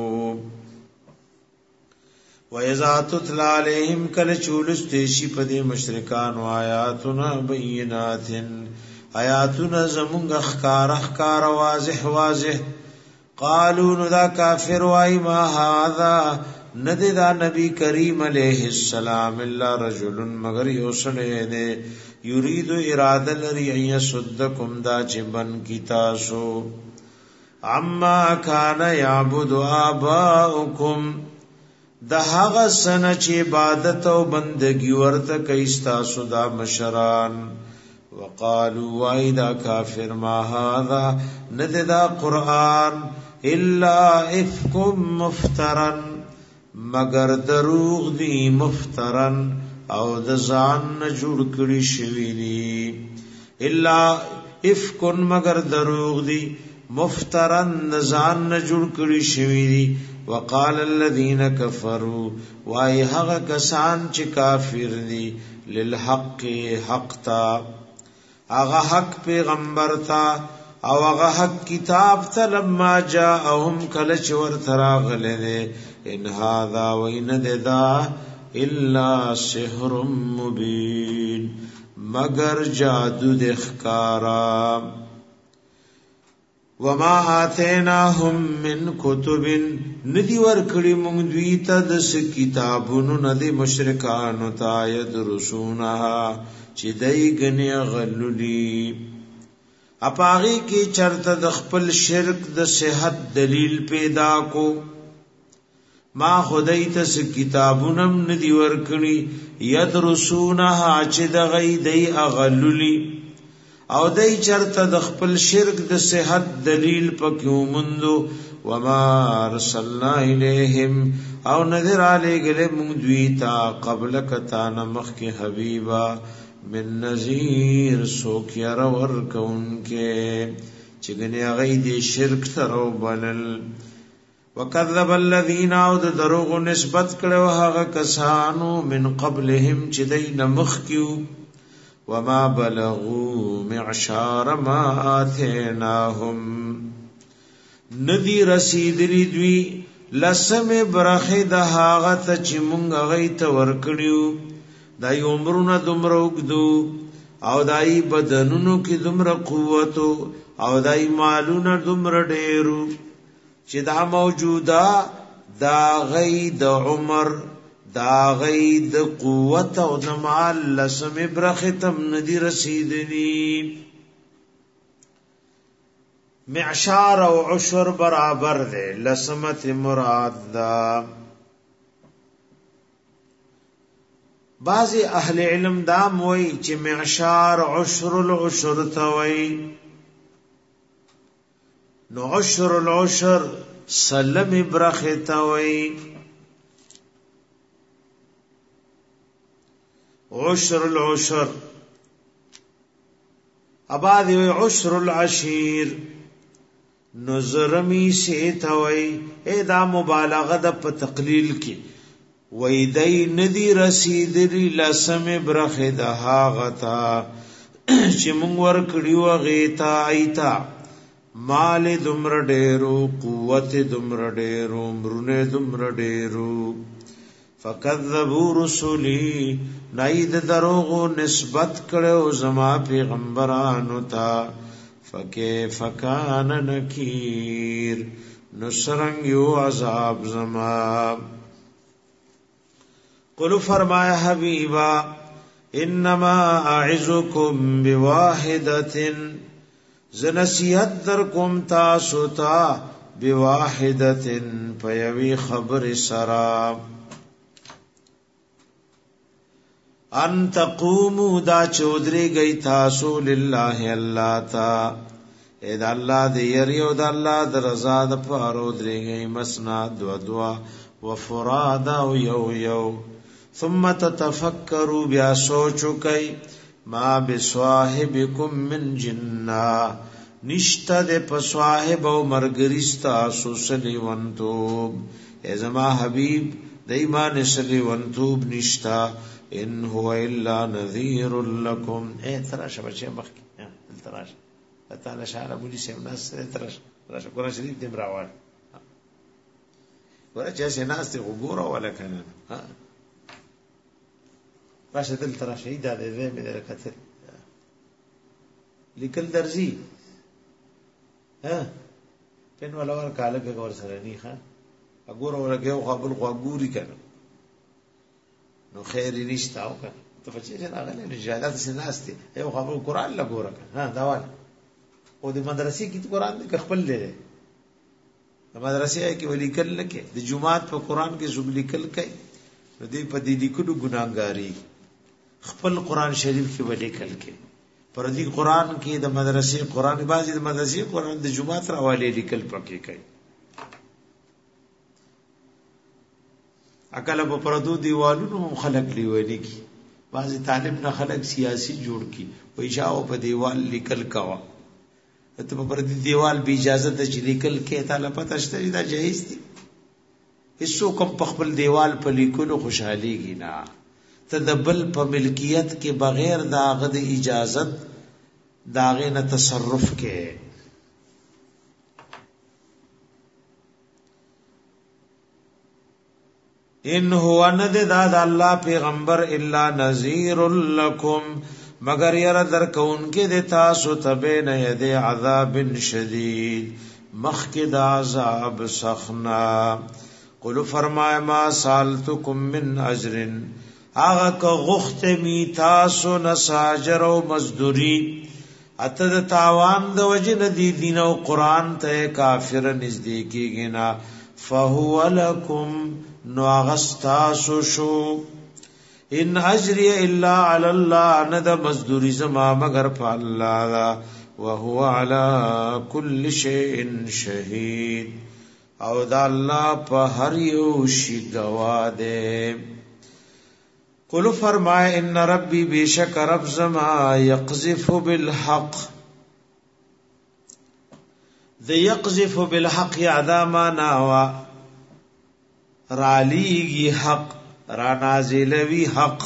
وَإِذَا تُتْلَى عَلَيْهِمْ کل چولستېشی په دې مشرکان آیاتنا بینات آیاتنا زمونږ ښکار واضح قالو نو دا کافر وای ما هذا ندی دا نبی کریم علیہ السلام الا رجل مگر یو سړی دی یرید اراده لري ان یصدکم دا چبن کی تاسو عما کان یعبد آباؤکم دا هغه سنه چې عبادت او بندگی ورته کوي تاسو دا مشران وقالو وایدا کافر ما هذا نددا قران الا افکم مفترن مگر دروغ دی مفترن او د ځان نه جوړ کړی شوی دی الا افکن مگر دروغ دی مفترن ځان نه جوړ کړی شوی دی وقال الذين كفروا وای هغه کسان چې کافر دي للحق حق تا هغه حق پیغمبر تا او هغه حق کتاب ته لما جاءهم کل چور تراغله ان هذا وین ددا الا سحر مبین مگر جادو د ښکارا وما آتیناهم من کتب ندی ور کړي مونږ دوی ته د کتابونو ندی مشرکانو ته یدرسونها چې دای غنی غللی اپاغي کې چرته د خپل شرک د صحت دلیل پیدا کو ما خدای ته کتابونم ندی ور کړي یدرسونها چې د غي دی اغللی او دای چرته د خپل شرک د صحت دلیل پکې ومندو وما ارسلنا الیہم او نذر علی گله مونږ دوی تا قبل کتا نمخ کې حبیبا من نذیر سوکیر ور کون کې چې ګنې غي دې شرک ترو بلل وکذب الذین او د دروغ نسبت کړو هغه کسانو من قبلهم چې دای نمخ کیو وما بلغوا معشار ما آتیناهم ندی رسیدلی دوی لسم برخه د هاغه ته چې مونږ غي ته ورکړیو دای عمرونه دومره وګدو او دای بدنونو کې دومره قوت او دای مالونه دومره ډیرو چې دا موجوده دا غي د عمر دا غي د قوت او د مال لسم برختم ندی رسیدلی معشار او عشر برابر ده لسمت مراد دا بعضی اهل علم دا موي چې معشار عشر العشر توي نو عشر العشر سلم برختوي عشر العشر ابادی عشر العشیر نظرمی سیتوی اے دا مبالغه د په تقلیل کې وای دای ندی رسیدلی لسم برخه د هاغتا چې مونږ ور کړیو غیتا ایتا مال دمر ډیرو قوت دمر ډیرو مرونه دمر ډیرو فکذبوا رسلی ناید دروغ نسبت کړو زما پیغمبرانو ته فکیف کان نکیر نصرنگ یو عذاب زما قلو فرمایا حبیبا انما اعزکم بواحدت زنسیت در کم تاسو تا بواحدت پیوی خبر سراب ان تقوموا دا چودری گئی تاسو لله الله تا اې دا الله دې یریو دا الله د رضا د پاره درې گئی مسنا دو دوا وفرادا یو یو ثم تتفکروا بیا سوچو کای ما بصاحبکم من جنہ نشتا دے پسواحب او مرگرستا سوسلی ونتوب اے زما حبیب دیمان سلی ونتوب نشتا ان هو الا نذیر لکم اے تراش بچے مخی تراش تعالی شعر ابو لی سیم ناس تراش تراش قرآن شریف دیم راوان ورا چاسی ناس تی غورا ولا کنن راشه دل تراش ایده ده ده می در کتر لیکل درزی پن ولا ور کاله کې ور سره نه ښه وګوره ولګي او قبل غوګوري کنه نو خیر نشته او کنه ته فچې راغله رجالات سناستي یو قبل قران لا ګوره ها دا وال او د مدرسې کې قران دې خپل لري د مدرسې کې ولي کل کې د جمعات په قران کې زوبلي کل کوي نو دې په دې لیکلو ګناګاری خپل قران شریف کې ولي کل کې پر دې قران کې د مدرسې قران بازي د مدرسې قران د جمعات راوالي لیکل پکې کوي اکل په پردو دیوالونو خلق لیونی کی بعضی طالب نه خلق سیاسی جوړ کی وای شاو په دیوال لیکل کوا ته په پردي دیوال به اجازه ته چې لیکل کې تعالی پته شته دا جایز دي هیڅ کوم په خپل دیوال په لیکلو خوشحاليږي نه تدبل په ملکیت کې بغیر داغه د اجازت داغه نه تصرف کې ان هو ند داد الله پیغمبر الا نذیر لکم مگر ير در کون کې د تاسو تبه نه ید عذاب شدید مخکد عذاب سخنا قل فرمای ما سالتکم من اجر هغه که غخت می تاسو نساجر او مزدوری اته د تاوان د وجه ندی دین او قران ته کافر نزدیکیږي نا فهو لکم نو اغستاسو شو ان اجری الا علی الله ند مزدوری زما مگر په الله وهو على كل شيء شهید او دا الله په هر یو شی گواه ده قل فرمائے ان ربی بیشک رب زما یقذف بالحق ذ یقذف بالحق یعداما ناوا رالیگی حق را نازلوی حق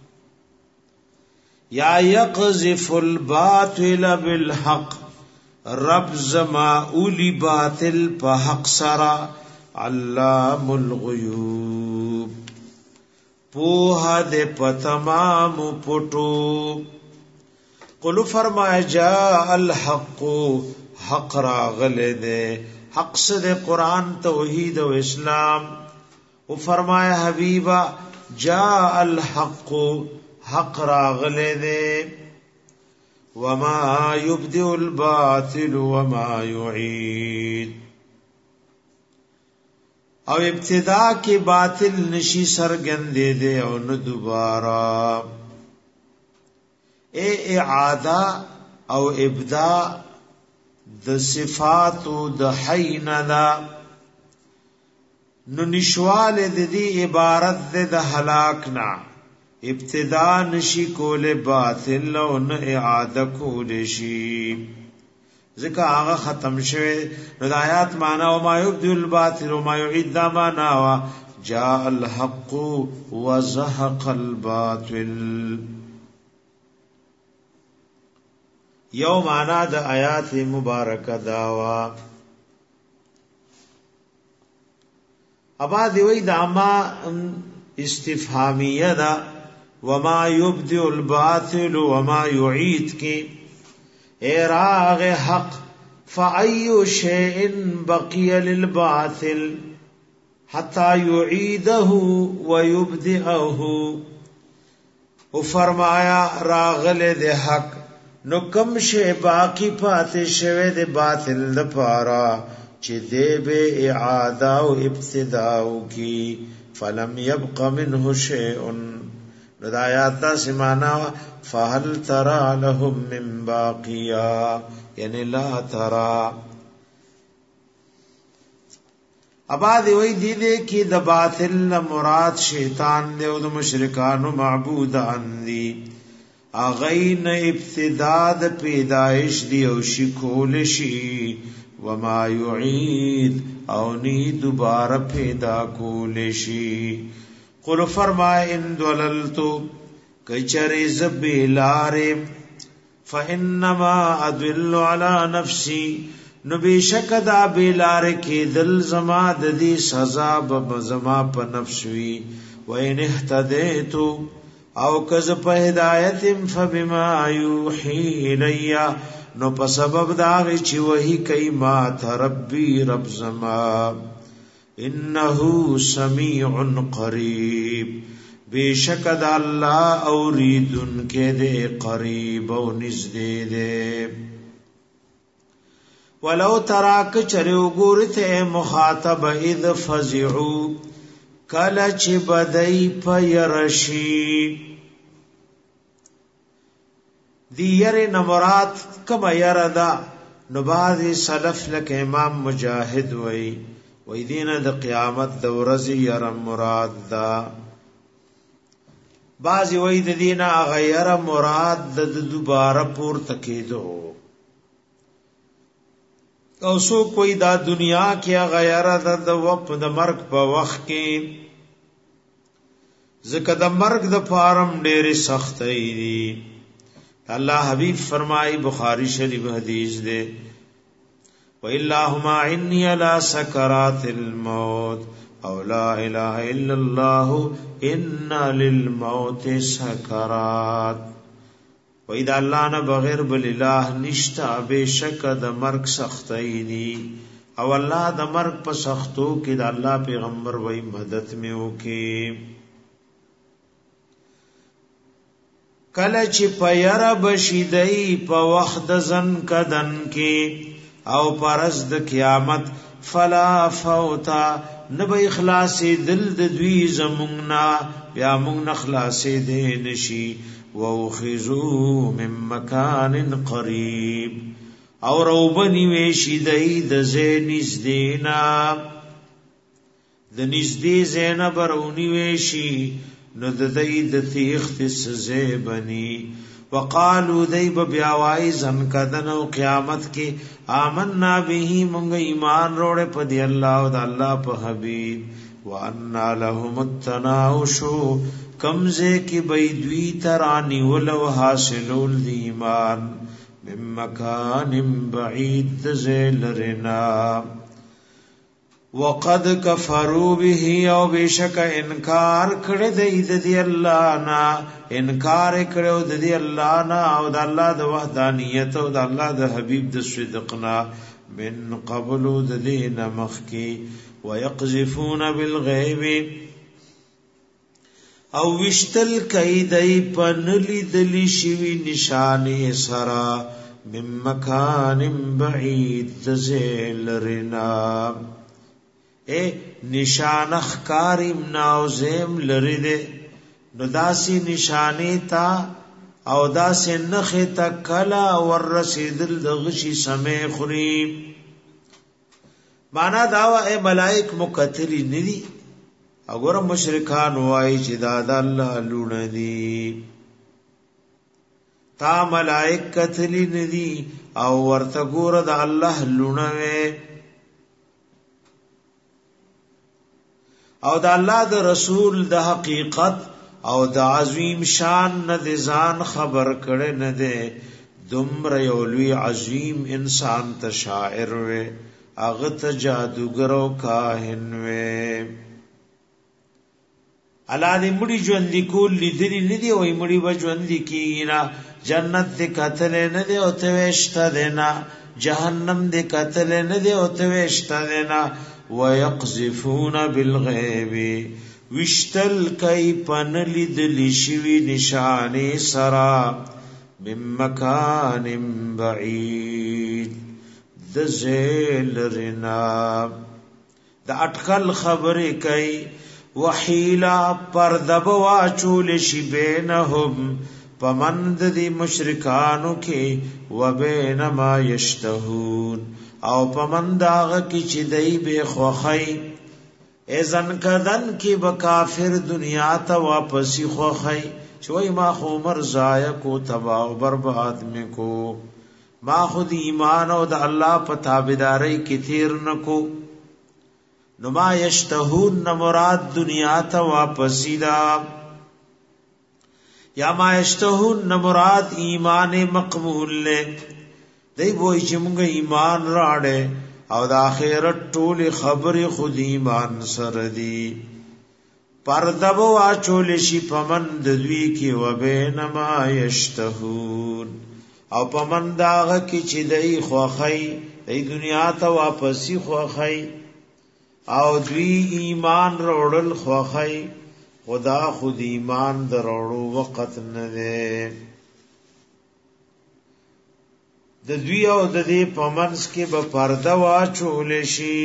یا یقذف الباطل بالحق رب زما اولی باطل په حق سرا علام الغیوب پوها دے پتمام پٹو قل فرمائے جاء الحق حق راغل دے حق سے دے قرآن توحید و اسلام و فرمائے حبیبا جاء الحق حق راغل دے وما يبدئ الباطل وما يعيد او ابتدا کې باطل نشي سرګندې دے او نو دوبارہ اعاده او ابداء د صفات د حینا نو نشوال د دې عبارت د هلاکنا ابتدا نشي کول باطل او نه اعاده کول شي ذکر آغا ختم شوه نو د آیات معنا او ما یبدل الباطل و ما یعید دا معنا وا جاء الحق وزهق الباطل یو معنا د آیات مبارکه داوا ابا دی وی دا ما استفهامیه دا وما یبدل الباطل وما یعید کی اراغ حق فأي شيء بقي للباطل حتى يعيده ويبدئه او فرمایا راغل دے حق نو کم شے باقی پاتے شوے دے باطل د پارا چې دے بے اعادہ و ابتداء کی فلم يبق منه شيء ردایات دا سمانا فهل ترى لهم من باقیا یعنی لا ترى ابا دی وی دی دے کی د باطل مراد شیطان دے او د مشرکان معبودان دی اغین ابتداء د پیدائش دی او شکول شی وما يعيد او نی دوبارہ پیدا کول شی قل فرمائے ان دللتو کچری زبیلار فانما ادل علی نفسی نو بیشک دا بیلار کی دل زما ددی سزا بزما په نفس وی و ان اهتدیتو او کز په هدایت فبما یوحی الیا نو په سبب دا چې وਹੀ کوي ما ته ربي رب زما انه سميع قريب بیشک د الله اوریدن کې دې قریب او نږدې دې ولو تراک چرو ګورته مخاطب اذ فزعوا کله چې بدای پيرشي دی یره نمرات کما یردا نو باز سلف لک امام مجاهد وی دینه د قیامت د ورځې یره مراد دا بعضی وی د دینه غیر مراد د دوباره پور تکیدو او سو کوئی دا دنیا کې غیر د وقت د مرګ په وخت کې ځکه د مرګ د فارم ډېر سخت دی الله حبیب فرمای بخاری شریف حدیث دے وَإِلَّهُمَ عِنِّي عَلَى سَكَرَاتِ الْمَوْتِ او لا الہ الا اللہ ان للموت سکرات وَإِذَا اللہ نہ بغیر بل الہ نشتا بے شک د مرگ سختی دی او اللہ د مرگ په سختو کې د الله پیغمبر وای مدد میں وکي کله چې پیر بشیدای په وخت ځن کدن کې او پرز د قیامت فلا فوتا نبا اخلاصی دل د دوی زمونگنا بیا مونگ نخلاصی دے نشی وَوْخِذُوا مِن مَّكَانٍ قَرِيبٍ او روبنی ویشی دئی د زینیز دینا د نزدی زینا برونی ویشی نو د دئی د تیخت سزے بنی وقالو دی بیاوائی زنکدن و قیامت کی آمنا بیہی منگ ایمان روڑے پا دی اللہ و دا اللہ پا حبیب وَأَنَّا لَهُمُ التَّنَاوشُ کمزے کی بیدوی ترانی ولو حاصلول دی ایمان من مکان بعید زیلرنا وقد کفروا به او بشک انکار کړه د دې الله نا انکار کړه د دې الله نا او د الله د وحدانیت او د الله د حبیب د صدقنا من قبل د دین مخکی ويقذفون بالغیب او وشتل کیدای پنلی دلی شوی نشانه سرا من مکان بعید زیلرنا اے نشان اخکاریم ناوزیم لری دے نو داسی نشانی تا او داسی نخی تا کلا ورسیدل دغشی سمی خوریم مانا داوا اے ملائک مقتلی ندی اگر مشرکان وائی چی دادا اللہ لون دی تا ملائک قتلی ندی او ورتگور دا اللہ لونوے او د الله د رسول د حقیقت او د عظیم شان نه ځان خبر کړي نه ده دمر یو لوی عظیم انسان ته شاعر و اغه ته جادوګر او کاهن و الله دې مړي ژوند کول لیدلی نه دی وای مړي و ژوند کینا جنت دې قتل نه دی او ته وشته دینا جهنم دې قتل نه دی او ته وشته دینا ويقذفون بالغيب وشتل کای پنلی دلی شوی نشانی سرا من مکان بعید د زیلرنا د اٹکل خبرې کای وحیلا پردب واچول شی بینهم پمند دی مشرکانو کې وبین ما یشتهون او پمنداغ کی چی دی بے خوخی ایزن کدن کی بکافر دنیا تا واپسی خوخی چوئی ما خو عمر ضائع کو تباہ و برباد میں کو ما خود ایمان او دا اللہ پتابداری کی تیر نکو نما یشتہون نمراد دنیا تا واپسی دا یا ما یشتہون نمراد ایمان مقبول لے دی بوئی چې مونږ ایمان راړې او د آخرت ټول خبرې خود ایمان سره دی پردبو اچول شي پمن د دوی کې وبینما یشتهون او پمنداغه کی چې دای خوخی دای دنیا ته واپسی خوخی او دوی ایمان وروړل خوخی خدا خود ایمان دروړو وخت نه ده د دوی او د دې پمنس کې به پرده واچول شي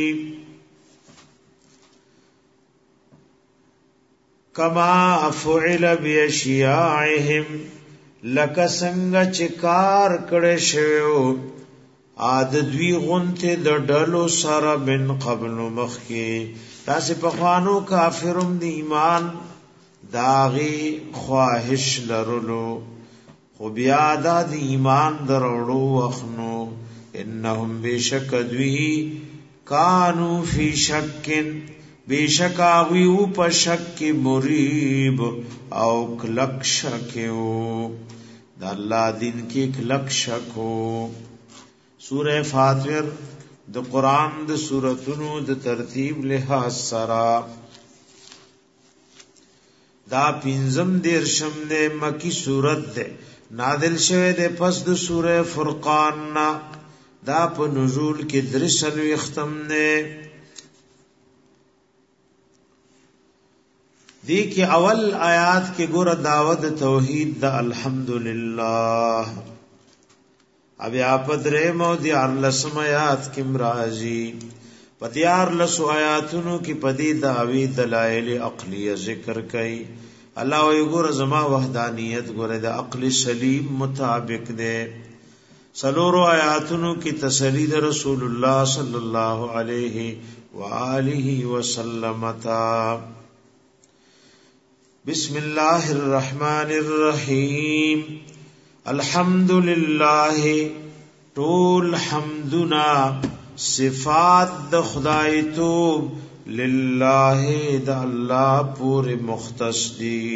کما فعل بیشیاعهم لک څنګه چې کار کړي شوی عاد دوی غنته د ډلو سره من قبل مخکی تاسو په خوانو کافرم دی ایمان داغي خواهش لرلو خو بیا دا دی ایمان دروړو وخنو انهم بشک دوی کانو فی شکن بیشک آغوی او پا شک مریب او کلک شکیو دا اللہ دین کی کلک شکو سورہ فاتر دا قرآن دا سورتنو دا ترتیب لحاظ سرا دا پینزم دیر شم دے مکی سورت دے نادل شوه دے پس دا سورہ فرقان نا دا پا نزول کی درسل ویختم دے دی کی اول آیات کے گور دعوت توحید دا الحمدللہ اب آپ درے مو دیار لسم آیات کی مرازی پا دیار لسو آیاتونو کی پدی دعوی دلائل عقلی ذکر کئی اللہ وی گور زما وحدانیت گور دا عقل سلیم مطابق دے سلورو آیاتونو کی تسلید رسول اللہ صلی اللہ علیہ وآلہ وسلم تا بسم اللہ الرحمن الرحیم الحمدللہ طول حمدنا صفات د خدای توب للہ د اللہ پورے مختص دی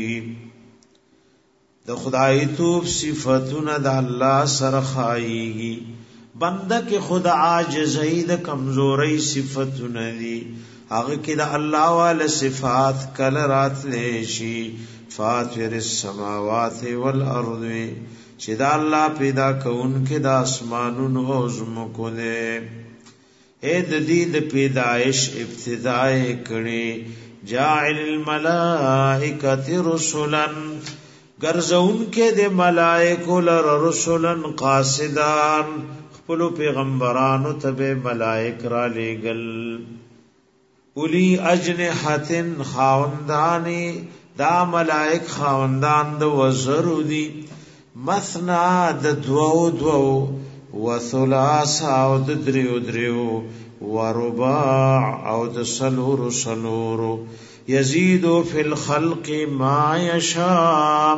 د خدای توب صفتنا د اللہ سرخائی بندہ کے خدا عاجزی د کمزوری صفتنا دی هغه کې د الله والا صفات کله راتلې شي فاطر السماوات والارض چې دا الله پیدا کون کې د اسمانونو او زمکو نه اې د دې د پیدائش ابتداء کړي جاعل الملائکه رسلا ګرځون کې د ملائکه لر رسلا قاصدان خپل پیغمبرانو ته ملائک را لېګل اولی اجنحتن خاوندانی دا ملائک خاوندان دا وزرو دی مثنا دا دو و ثلاثا او دا دریو و رباع او دا سلورو یزیدو فی الخلق ما یشا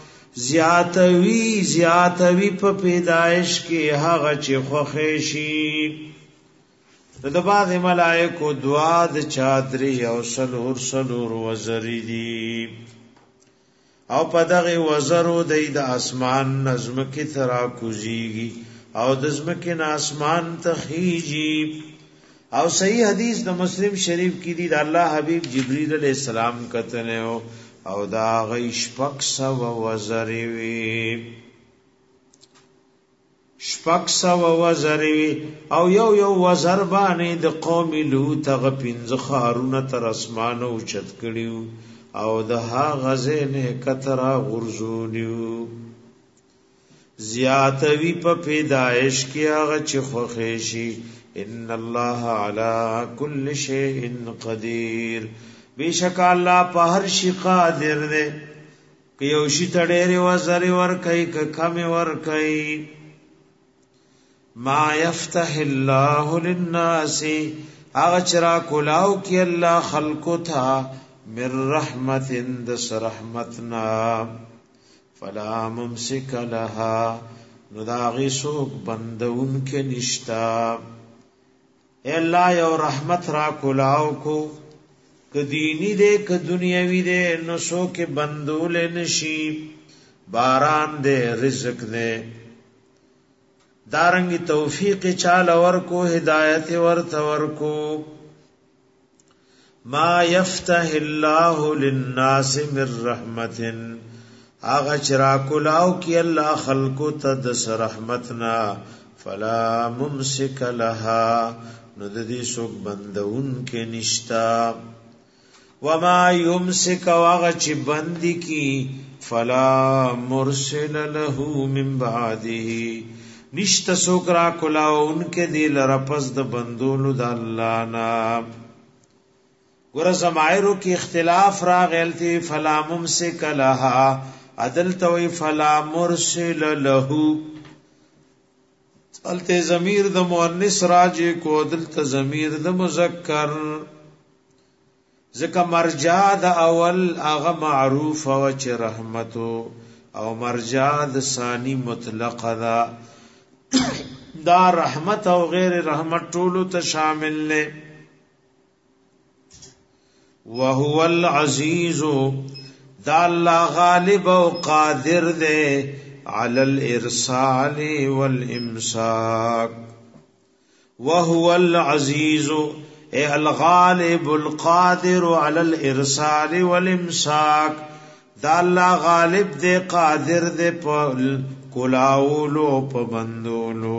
زیاتوی پا پیدائش کی حغا چی خوخیشی د بعض ملائکو دعا د چادری او سلور وزری دی او په دغه وزرو د اسمان نظم کی ترا کوزیږي او د زمکه نه اسمان تخیجی او صحیح حدیث د مسلم شریف کی دی د الله حبیب جبرئیل علیہ السلام کتنه او دا غیش پکس و وزری وی شپکس و وزروی او یو وزر بانی د قوم لوط غ پنځ خارونه تر اسمان او چت کړیو او د ها غزنه کترا غرزولیو زیاتوی په پیدائش کې هغه چې خوخیشي ان الله علی کل شیء قدیر بیشک الله په هر شی قادر دی که یو شی تړي وزر ور کوي که کم ور کوي ما یفتح الله للناس اغچرا کلاو کی الله خلقو تھا من رحمت دس رحمتنا فلا ممسک لها نداغی سوک بندون کے نشتا اے اللہ یو رحمت را کلاو کو کدینی دے کدنیاوی دے نسو کے بندول نشی باران دے رزق دے دارنگی توفیق چال ورکو ہدایت ورکو ما یفتح اللہ للناس من رحمت آغا چرا کلاو کی اللہ خلقو تد رحمتنا فلا ممسک لها نو ددی سوک بندون کے نشتا وما یمسک واغا چی بندی کی فلا مرسل له من بعده نشتا سوک را کلاو ان کے دی لرپس د بندولو دا اللہ نا گورا زمائرو کی اختلاف را غیلتی فلا ممسک لها عدل توی فلا مرسل له الته ضمیر د مؤنث راجع کو عدل ته ضمیر د مذکر ذکر مرجع د اول اغه معروف او چ رحمتو او مرجع د ثانی مطلق دا رحمت او غیر رحمت ټول ته شامل نه وهو العزیز دا اللہ غالب و قادر دے علی الارسال والامساک وهو العزیز اے الغالب القادر علی الارسال والامساک دا اللہ غالب دے قادر دے کلاولو پبندولو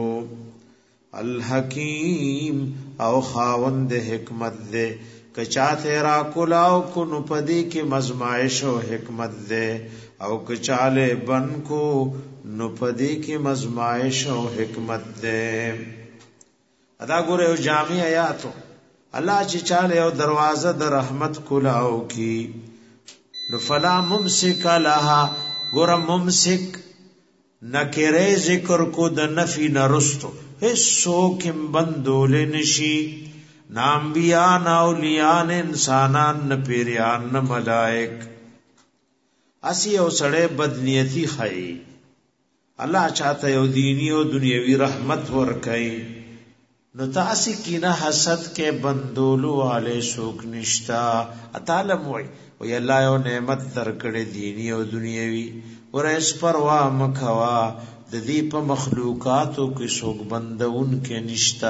الحکیم او خاوند حکمت دے کچا تیرا کلاو کو نو پدی کی مزمائش و حکمت دے او کچالے بن کو نو پدی کی مزمائش و حکمت دے ادا گورے او جامع آیاتو اللہ چی چالے او دروازہ در رحمت کلاو کی نو فلا ممسک لها گورا ممسک نکرے ذکر کو د نفی نرستو حسو کم بندولے نشی نہ انبیاء نہ اولیاء نہ انسانان نہ پیریان نہ ملائک اسی او سڑے بدنیتی خائی اللہ چاہتا ہے او دینی او دنیاوی رحمت ورکائی نو تاسی کی نہ حسد کے بندولو والے سوک نشتا اتالم وی اللہ او نعمت درکڑے دینی او دنیاوی اور اس پر مکھوا ددی پا مخلوقاتو کی سوک بندون کے نشتا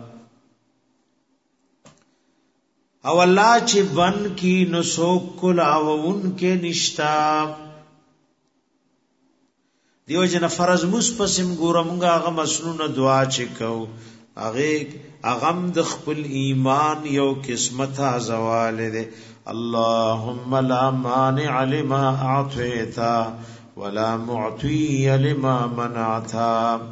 او اللہ چی بن کی نسوک کلاو ان کے نشتا دیو جن فرض موس پسم گورمگا اغم اسنون دعا چکو اغم دخپل ایمان یو قسمتا زوال دے اللہم لا مانع لما اعطیتا ولا معطی لما منعتا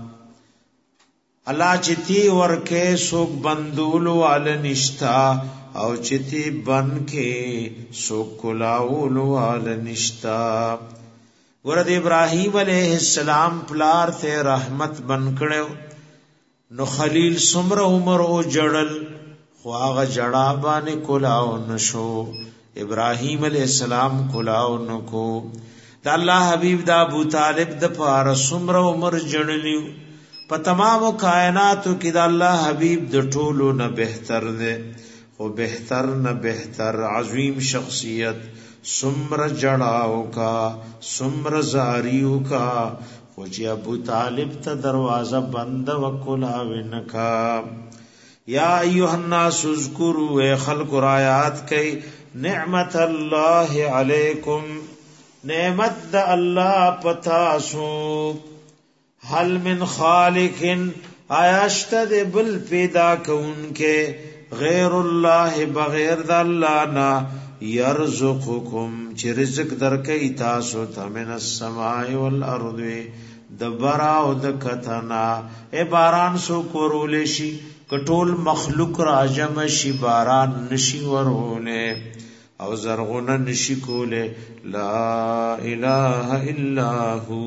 اللہ چی تی ورکے سوک بندولو علی نشتا او چتی بن کے سو کلاولو آل نشتا ورد ابراہیم علیہ السلام پلار تے رحمت بن کڑیو نو خلیل سمر عمر او جڑل خواغ جڑا بانے کلاو نشو ابراہیم علیہ السلام کلاو نکو دا اللہ حبیب دا ابو طالب دا پار سمر عمر جڑلیو پا تمام کائناتو کی دا اللہ حبیب دا ٹولو نا بہتر دے وہ بہتر نہ بہتر عظیم شخصیت سمر جڑاؤ کا سمر زاریو کا خوجی ابو طالب تا دروازہ بند وکلاو نکا یا ایوہ الناس اذکروا اے خلق رایات کئی نعمت اللہ علیکم نعمت دا اللہ پتاسو حل من خالق آیاشتہ دے بل پیدا کون کے غیر اللہ بغیر دا اللہ نا یرزقکم چی رزق در کئی تاسو تا من السماء والارض دبرا و دکتنا اے باران سو کورولے شی کٹول مخلوق راجم شی باران نشی ورولے او زرغن نشی کولے لا الہ الا ہو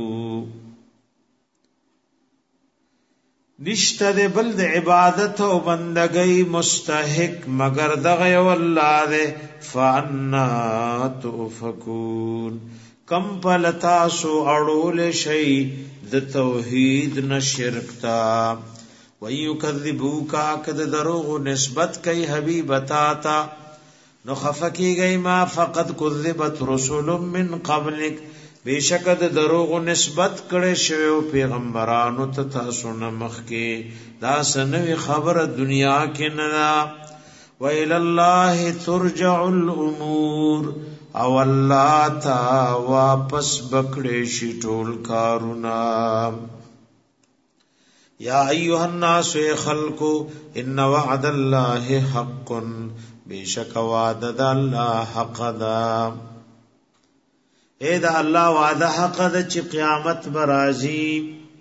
نشتہ دے بلد عبادت و بندگی مستحق مگر دغی واللہ دے فانا تؤفکون کم پلتاسو اڑول شئی د توحید نشرکتا ویکذبوکا کد دروغ نسبت کئی حبیبتا تا نخفکی گئی ما فقد کذبت رسول من قبلک بے شکد دروغ نسبت کڑے شویو پیغمبرانو تتاسو نمخ کے دا سنوی خبر دنیا کے ندا وَإِلَى اللَّهِ تُرْجَعُ الْأُمُورِ او الله تا واپس بکړې شي ټول کارونه. یا ایها الناس خلقو ان وعد الله حق بیشک وعده د الله حق ده. اے دا الله وعده حق ده چې قیامت برازي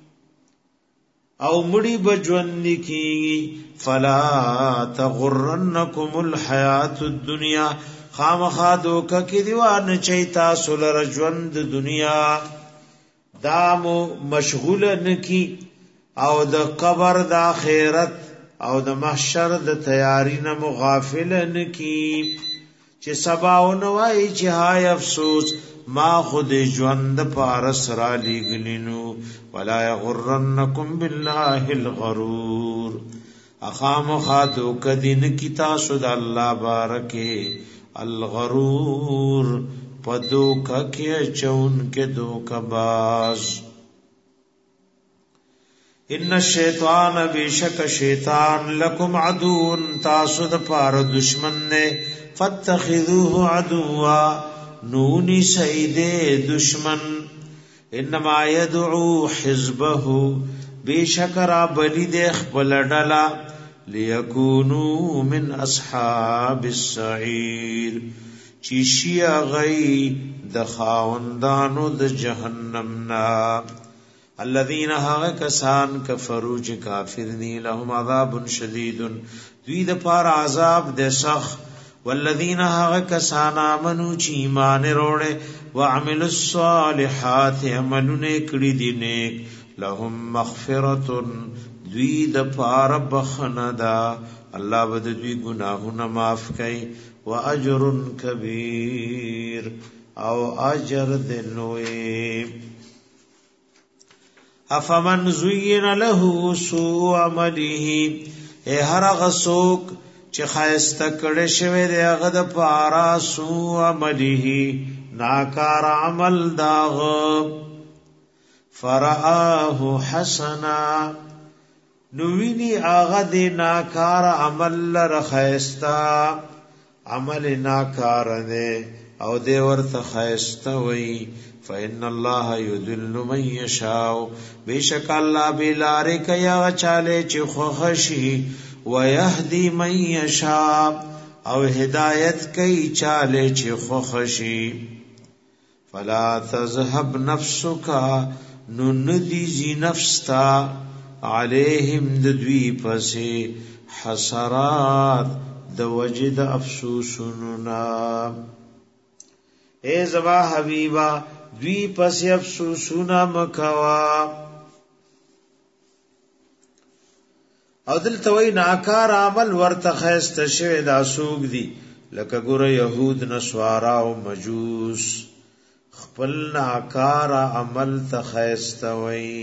او مړي بجوند کی. فلا تغرنکم الحیات الدنیا خامخا دوکه کی دیوان چیتا سولر ژوند دنیا دامو مشغول نکی او د قبر د آخرت او د محشر د تیاری نه مغافل نکی چې سباو نوای چې هاي افسوس ما خود ژوند پارس را لګلینو. ولا یغرنکم بالله الغرور اخام خادو کدین کی تاسو د الله بارکه الغرور پدو ککه چون کې دوکا باز. ان الشیطان بیشک شیطان لکم عدو تاسو د پار دشمن نے فاتخذوه عدوا نونی سید دشمن. انما يدعو حزبه بیشک را بلی د خپل ډلا ليكونوا من اصحاب السعير چیشی غی د خاوندانو د جهنم نا. الذين ها کسان کفروا چې کافر دي لهم عذاب شدید دوی د پار عذاب د سخ. والذین ها کسان امنو چې ایمان وروړي وعملوا الصالحات عملونه کړی دي نیک لهم مغفرۃ دوی د پار بخنه دا الله بد دوی گناهونه معاف کوي. واجر کبیر او اجر دلوی. افمن زین له سوء عمله اے هر غسوک چې خایسته کړه شوی دی هغه د پارا سوء عمله ناکار عمل داغ فرآه حسنا نوینی آغا دی ناکار عمل رخیستا عمل ناکار دے او دے ورت خیستا وی فإن الله يذل من يشاء بیشک الله بلاره کیا چاله چې خوخشي ويهدي من يشاء او هدایت کوي چاله چې خوخشي. فلا تذهب نفسك ندی زی نفستا علیہم دوی پسې حسرات د وجد افسوسنا. اے زما حبیبا دوی پسې افسوسنا مکوا. او دلته وی ناکار عمل ورته خسته شوی دا سوق دی لکه ګوره يهود نسوارا او مجوس خپل ناکار عمل ته خسته وی.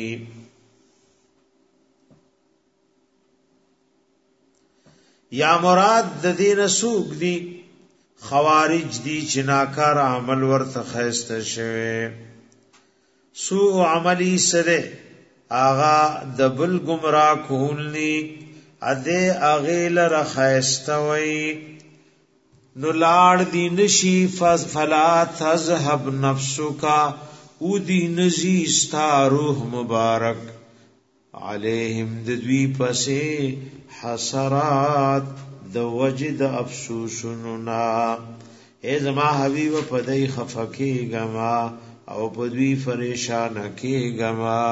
یا مراد د دین سوق دی خوارج دی چې ناکار عمل ورته خسته شوی. سوء عملی سره آغا دبل گمراه کونلی اده اغیل رخیستوی نو لاړ دی نشی فلا تذهب نفسکا او دی نزی ستا روح مبارک علیہم ددوی پسی حسرات د وجد افسوسننا. اے زما حبیب پدای خفکی گما او پدوی فریشان کی گما.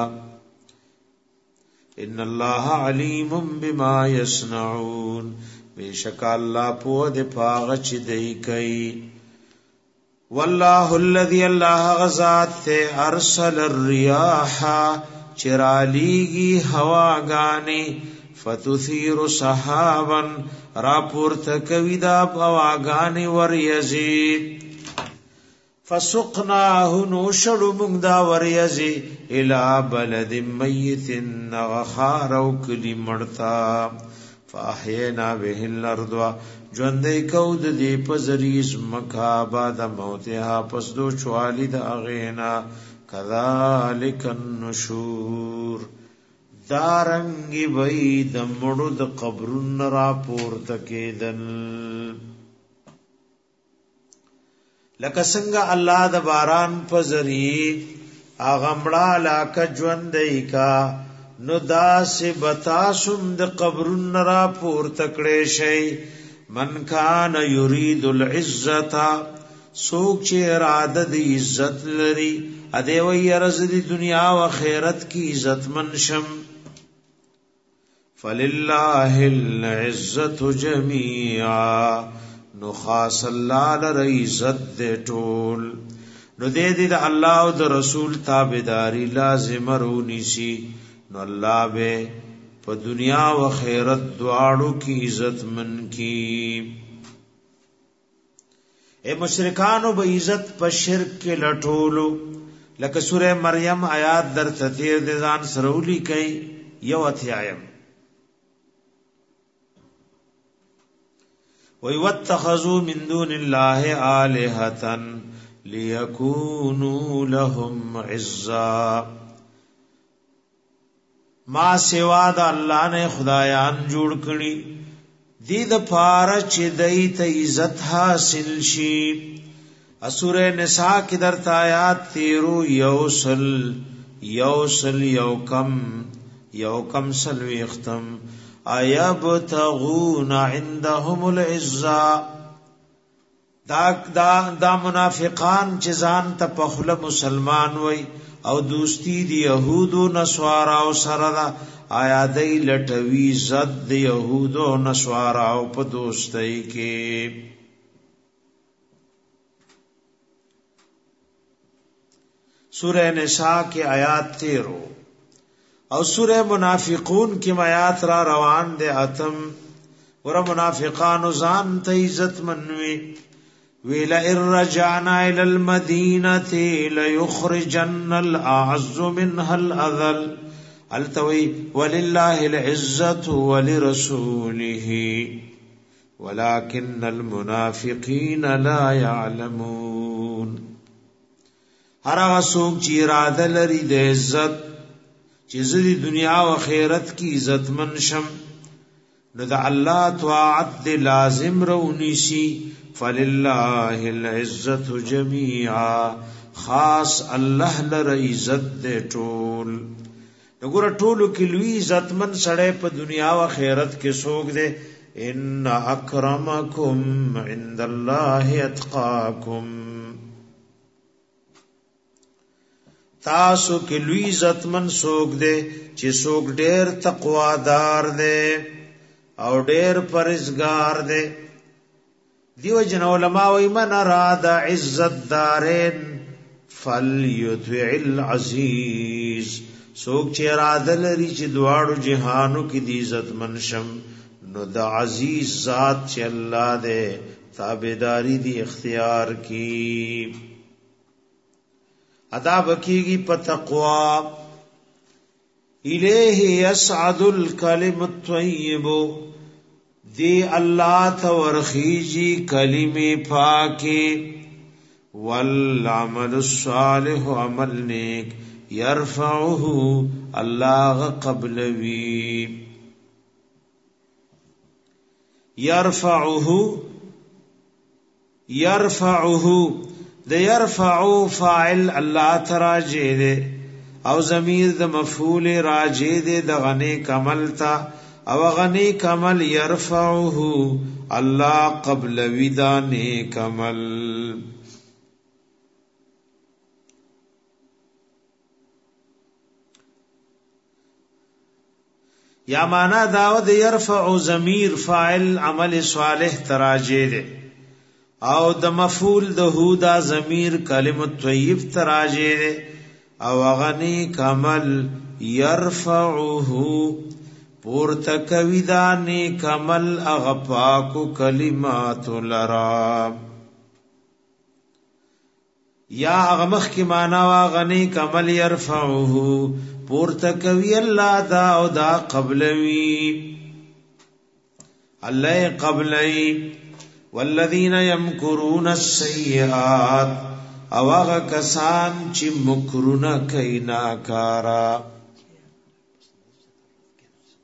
ان الله علیم بما یصنعون بیشک الله په د پاغه چې دی کوي. والله الذي الله غزات ارسل الرياح چرالیږي هواګانی فتثير سحابا راپورت کوي دا هواګانی وریزي فسقناه نوشړو موږ دا وریزي الى بلد میت غخارو کلی مړتا فاحینا به الارض ژوندې کو د دې پزریز مکا بعد موتها پس دو چوالی د اغینا کذالک النشور دارنګي وای د مړو د قبرن را پورته کېدل. لکه څنګه الله د باران په ذریعہ اغمړه لاکه ژوندۍ کا نو داسې بتاسم د قبرن را پور تکړې شي من کان یرید العزت سوک چې اراده د عزت لري ا دې وی رز د دنیا او آخرت کی عزت منشم فللہ العزت جميعا نو خاص الله لره عزت دې ټول نو دې د الله او د رسول تابعداري لازم رونی شي نو الله به په دنیا او آخرت دواړو کی عزت من کی اے مشرکانو به عزت په شرک کې لټولو لکه سوره مریم آیات در تیر د ځان سرولی کوي یو اتیایم وَيَتَّخَذُوا مِن دُونِ اللَّهِ آلِهَةً لِيَكُونُوا لَهُمْ عِزًّا ما سوا د الله نه خدایان جوړ کړي دې د پاره چې دای ته عزت حاصل شي سورہ نساء کی در آیات 13 یوکم سلوی ختم ایبتغون عندهم العزا دا منافقان چې ځان ته په خله مسلمان وای او دوستی دی یهودو نسوارا او سره دا آیا دی لټوي زد دی یهودو نسوارا او په دوستۍ کې سورہ نساء کی آیات 13 او سورہ منافقون کی آیات را روان دے اتم ور منافقان ځان ته عزت منوي ویلا ارجعنا الى المدینه ليخرجن الاعز منها الاذل التوي ولله العزه ولرسوله ولكن المنافقين لا يعلمون هر هغه څوک چې اراده لري د عزت چې زری دنیا او آخرت کی عزت منشم نو د الله طاعت لازم رونی شي فللہ العزت جميعا خاص الله لره عزت دې ټول وګوره ټولو کې لوی عزت من سړی په دنیا او آخرت کې څوک دې ان اکرمکم عند الله اتقاکم تاسو کې لوی عزت من څوک دې چې څوک ډېر تقوا دار دې او ډېر پرهیزګار دې دیو جن علماء و من اراد عزت دارین فلیطع العزیز سوک چې اراده لري چې دواړو جهانو کې د عزت منشم نو د عزیز ذات چې الله دې تابعداري دی اختیار کی ادا بکیږي په تقوا الیه یصعد الکلم الطیب دی اللہ تورخیجی کلمی پاکی والعمل الصالح عمل نیک یرفعه اللہ قبلوی یرفعه دی یرفعو فاعل اللہ تراجے دے او ضمیر د مفعول راجے دے دغنے کمل تا او غنی کمل یرفعه الله قبل ودانه کمل یا معنا داود یرفع ضمیر فاعل عمل صالح تراجه ده او د مفعول د هودا ضمیر کلمه طیب تراجه ده او غنی کمل یرفعه پورته کوي دا نیک عمل اغپاکو کلمات لرا یا اغمخ کی مانا واغنی کمل یرفعه پورته کوي الله دا او دا قبلوی الله قبلی والذین یمکرون السیئات او هغه کسان چې مکرونه کوي ناکارا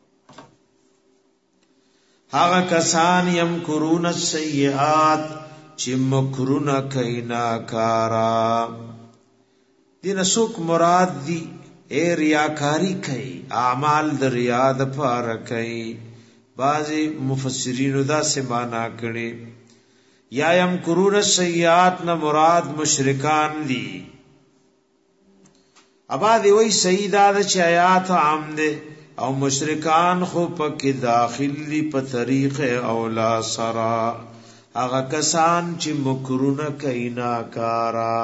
هغه کسان یمکرون السیئات چې مکرونه کینا کارا دین سوک مراد دی اے ریاکاری کئی اعمال د ریا د پاره کئی بعضی مفسرین دا سے معنی کړي یا یمکرون السیئات نہ مراد مشرکان دی ابا دی وی سیدا د آیات عام دے او مشرکان خو پکې داخل دی په طریق اولا سرا هغه کسان چې مکرونه کینا کارا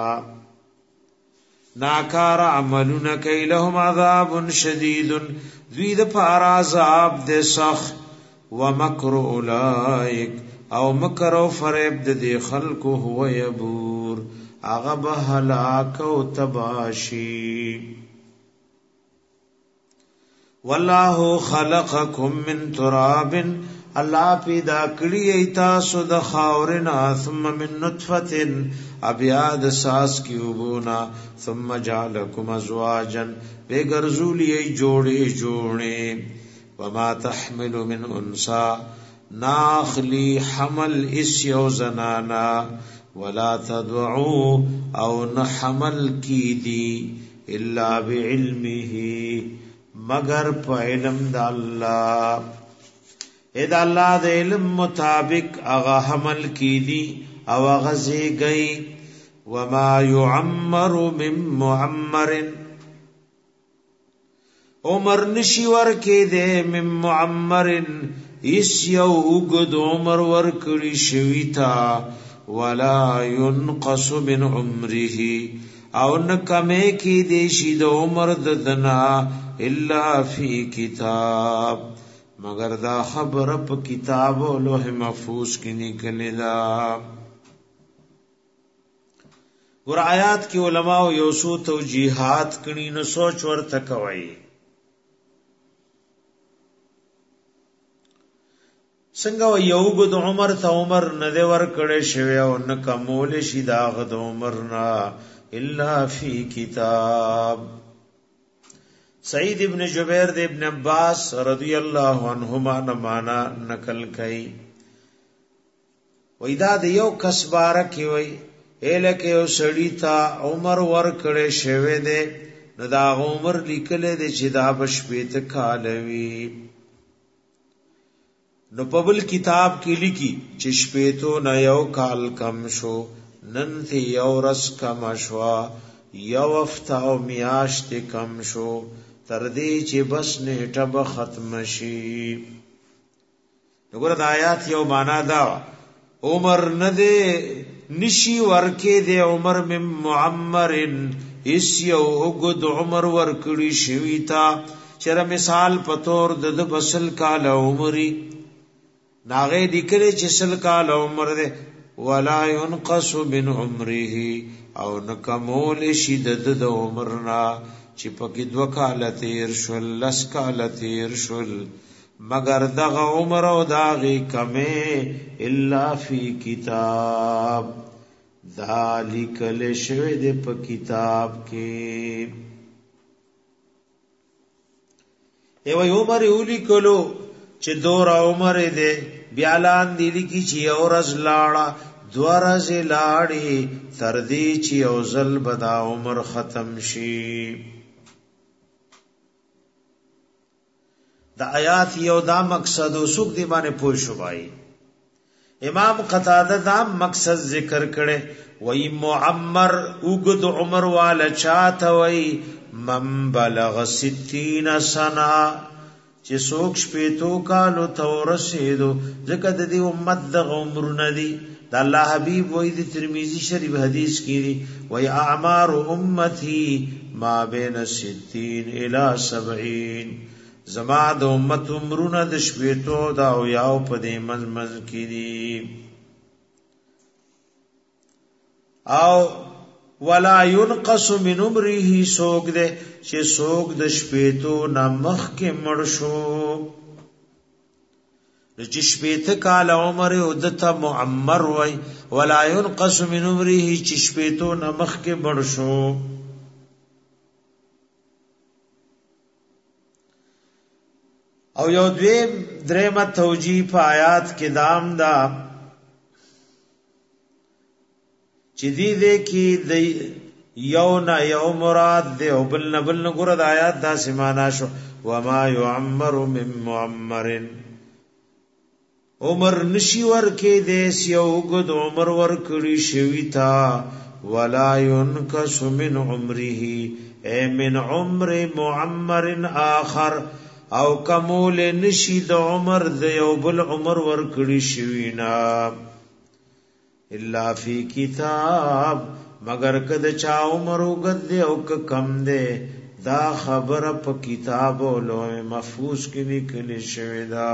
ناکار عملون کئی لهم عذاب شدید دوی د پار عذاب د سخ ومکر اولائک او مکر او فریب د خلق هو یبور هغه به هلاک او تباشی والله خلقکم من تراب الله پیدا کړی ایتا سود خاورنا ثم من نطفه ابیاد ساس کی وبونا ثم جعلکم ازواجا بغرزولی جوڑے وما تحمل من انسا ناخلی حمل اس یو زنانا ولا تدعو او نحمل کی دی الا بعلمه مگر په علم د الله اذا الله د علم مطابق اغه حمل کی دی او غزی گئی وما يعمر من معمر عمر نشی ورکی دے من معمر اس یو اگد عمر ورکڑی شویتا ولا ينقص من عمره او نکمے کی دیشی د عمر ددنا الا فی کتاب مگر دا خبر په کتاب او لوح محفوظ کې نکلی دا ور آیات کی علماء یو سو توجیحات کړي نو سوچ ورته کوي څنګه یو غد عمر ته عمر نه دی ور کړي شوی او نه کمول شي دا غد عمر نا الا فی کتاب سعید ابن جبیر د ابن عباس رضی الله عنهما نمانا نقل کړي وېدا د یو کس بارک وي الکه او سړی تا عمر ور کړي شوی دی نو دا عمر لیکل دی چې دا بشپېت کالوي نو پبل کتاب کې لیکي چې شپېتو نه یو کال کم شو نن ته یو رس کم شوا یو افتا او میاشت کم شو تر دې چې بس نیټه به ختم شي وګوره د آیات یو معنا دا عمر نه دی نشی ورکه دی عمر من معمرن اس یو وګد عمر ورکړي شوی تا چر مثال پتور د بسل کال عمرې ناغه لیکلي چې سل کال عمر دی ولا ينقص من عمره او نکمول شدت د عمرنا چې پکې 2 کال تیر شول 10 کال تیر شول مگر دغه عمر او داغي کمه الا فی کتاب ذالک لشوی د په کتاب کې ایو عمر اولی کولو چې دور عمر دې بیالان دی کی چې اورز لاړه دورز لاړې تر دې چې اوزل بدا عمر ختم شي دا آیات یو دا مقصد او سوق دی باندې پوه شو بھائی امام قتاده دا مقصد ذکر کړي وای معمر وګد عمر والا چاته وای من بلغ 60 سنه چې څوک شپېتو کالو تورسېدو ځکه د دې امت د عمر ندي د الله حبيب وای د ترمذی شریف حدیث کې وای اعمار امتی ما بین 60 الی 70 زما د امت عمرونه د شپېتو دا او یاو په دې مزمز کې دي او ولا ينقص من عمره سوق دے چې سوق د شپېتو نمخ کې مړ شو چې شپېته کال عمر او دته معمر وای ولا ينقص من عمره چې شپېتو نمخ کې مړ شو او یو درېمه توجیه په آیات کې دام دا چې دې کې د یو نه یو مراد دی او بل نه ګره د آیات دا سمانا شو وما يعمر من معمر عمر نشي ورکه دیس یو گد عمر ورکړي شوی تا ولا ينقص من عمره اي من عمر معمر آخر او کمول نشي د عمر د یو بل عمر ورکړي شوی نا الا فی کتاب مگر کد چا عمر وګد او کم ده دا خبر په کتاب او لوح محفوظ کې لیکل شوی دا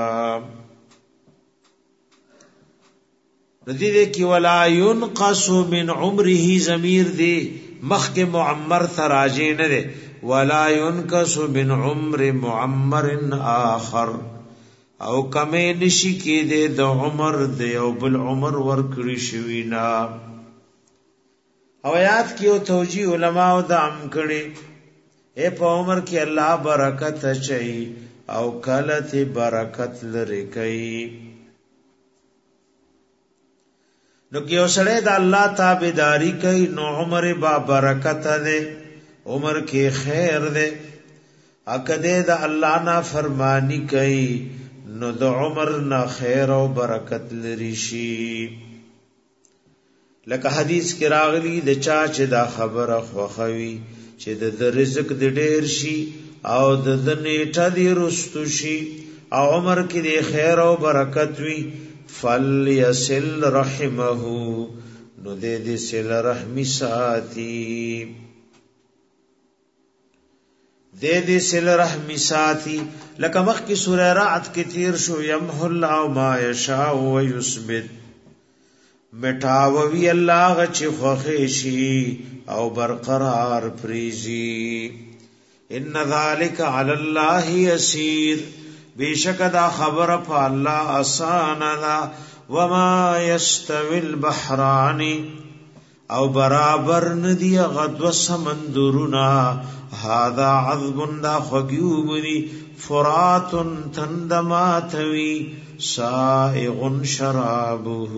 ردی کی ولا ينقص من عمره ضمیر دی مخک معمر تراجی نه دی ولا ينقص من عمر معمر آخر او کمه نشی کې دی د عمر دی او بل عمر ورکړي شوی نا او آیات کې او توجیه علما او د ام کړي اے په عمر کې الله برکت چي او کله برکت لري کوي نو کې اوسړه د الله تابعداري کوي نو عمر با برکت ده عمر کې خیر ده اکده د الله نا فرمانی کوي نو د عمر نا خیر او برکت لري شي لکه حدیث کې راغلی د چا چې دا خبره خوخوي چې د رزق د ډیر شي او د نیټه دی رستو شي او عمر کې د خیر او برکت وي فلیصل رحمه نو دې سل رحمی ساتي دې سل رحمی ساتي لکه مخ کی سورہ رعد کې تیر شو یمحو الله ما یشاء و یثبت مټاوي الله غچ خوخه شي او برقرار پریزي ان ذالک علی الله یسیر بیشک دا خبر په الله آسان دا وما یستوی البحران او برابر ندی غدو سمندرنا هذا عذب دا خگیوبنی فرات تندماتوی سائغ شرابه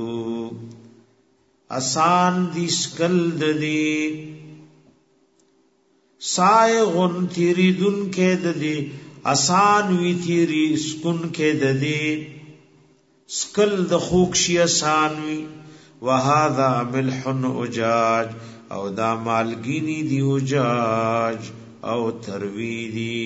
آسان دی سکل دی سائغن تیریدن کے دی آسان وی تیری سکن کے دی سکل د خوکشی آسان وی وهذا ملح اجاج او دا مالگینی دی اجاج او تروی دی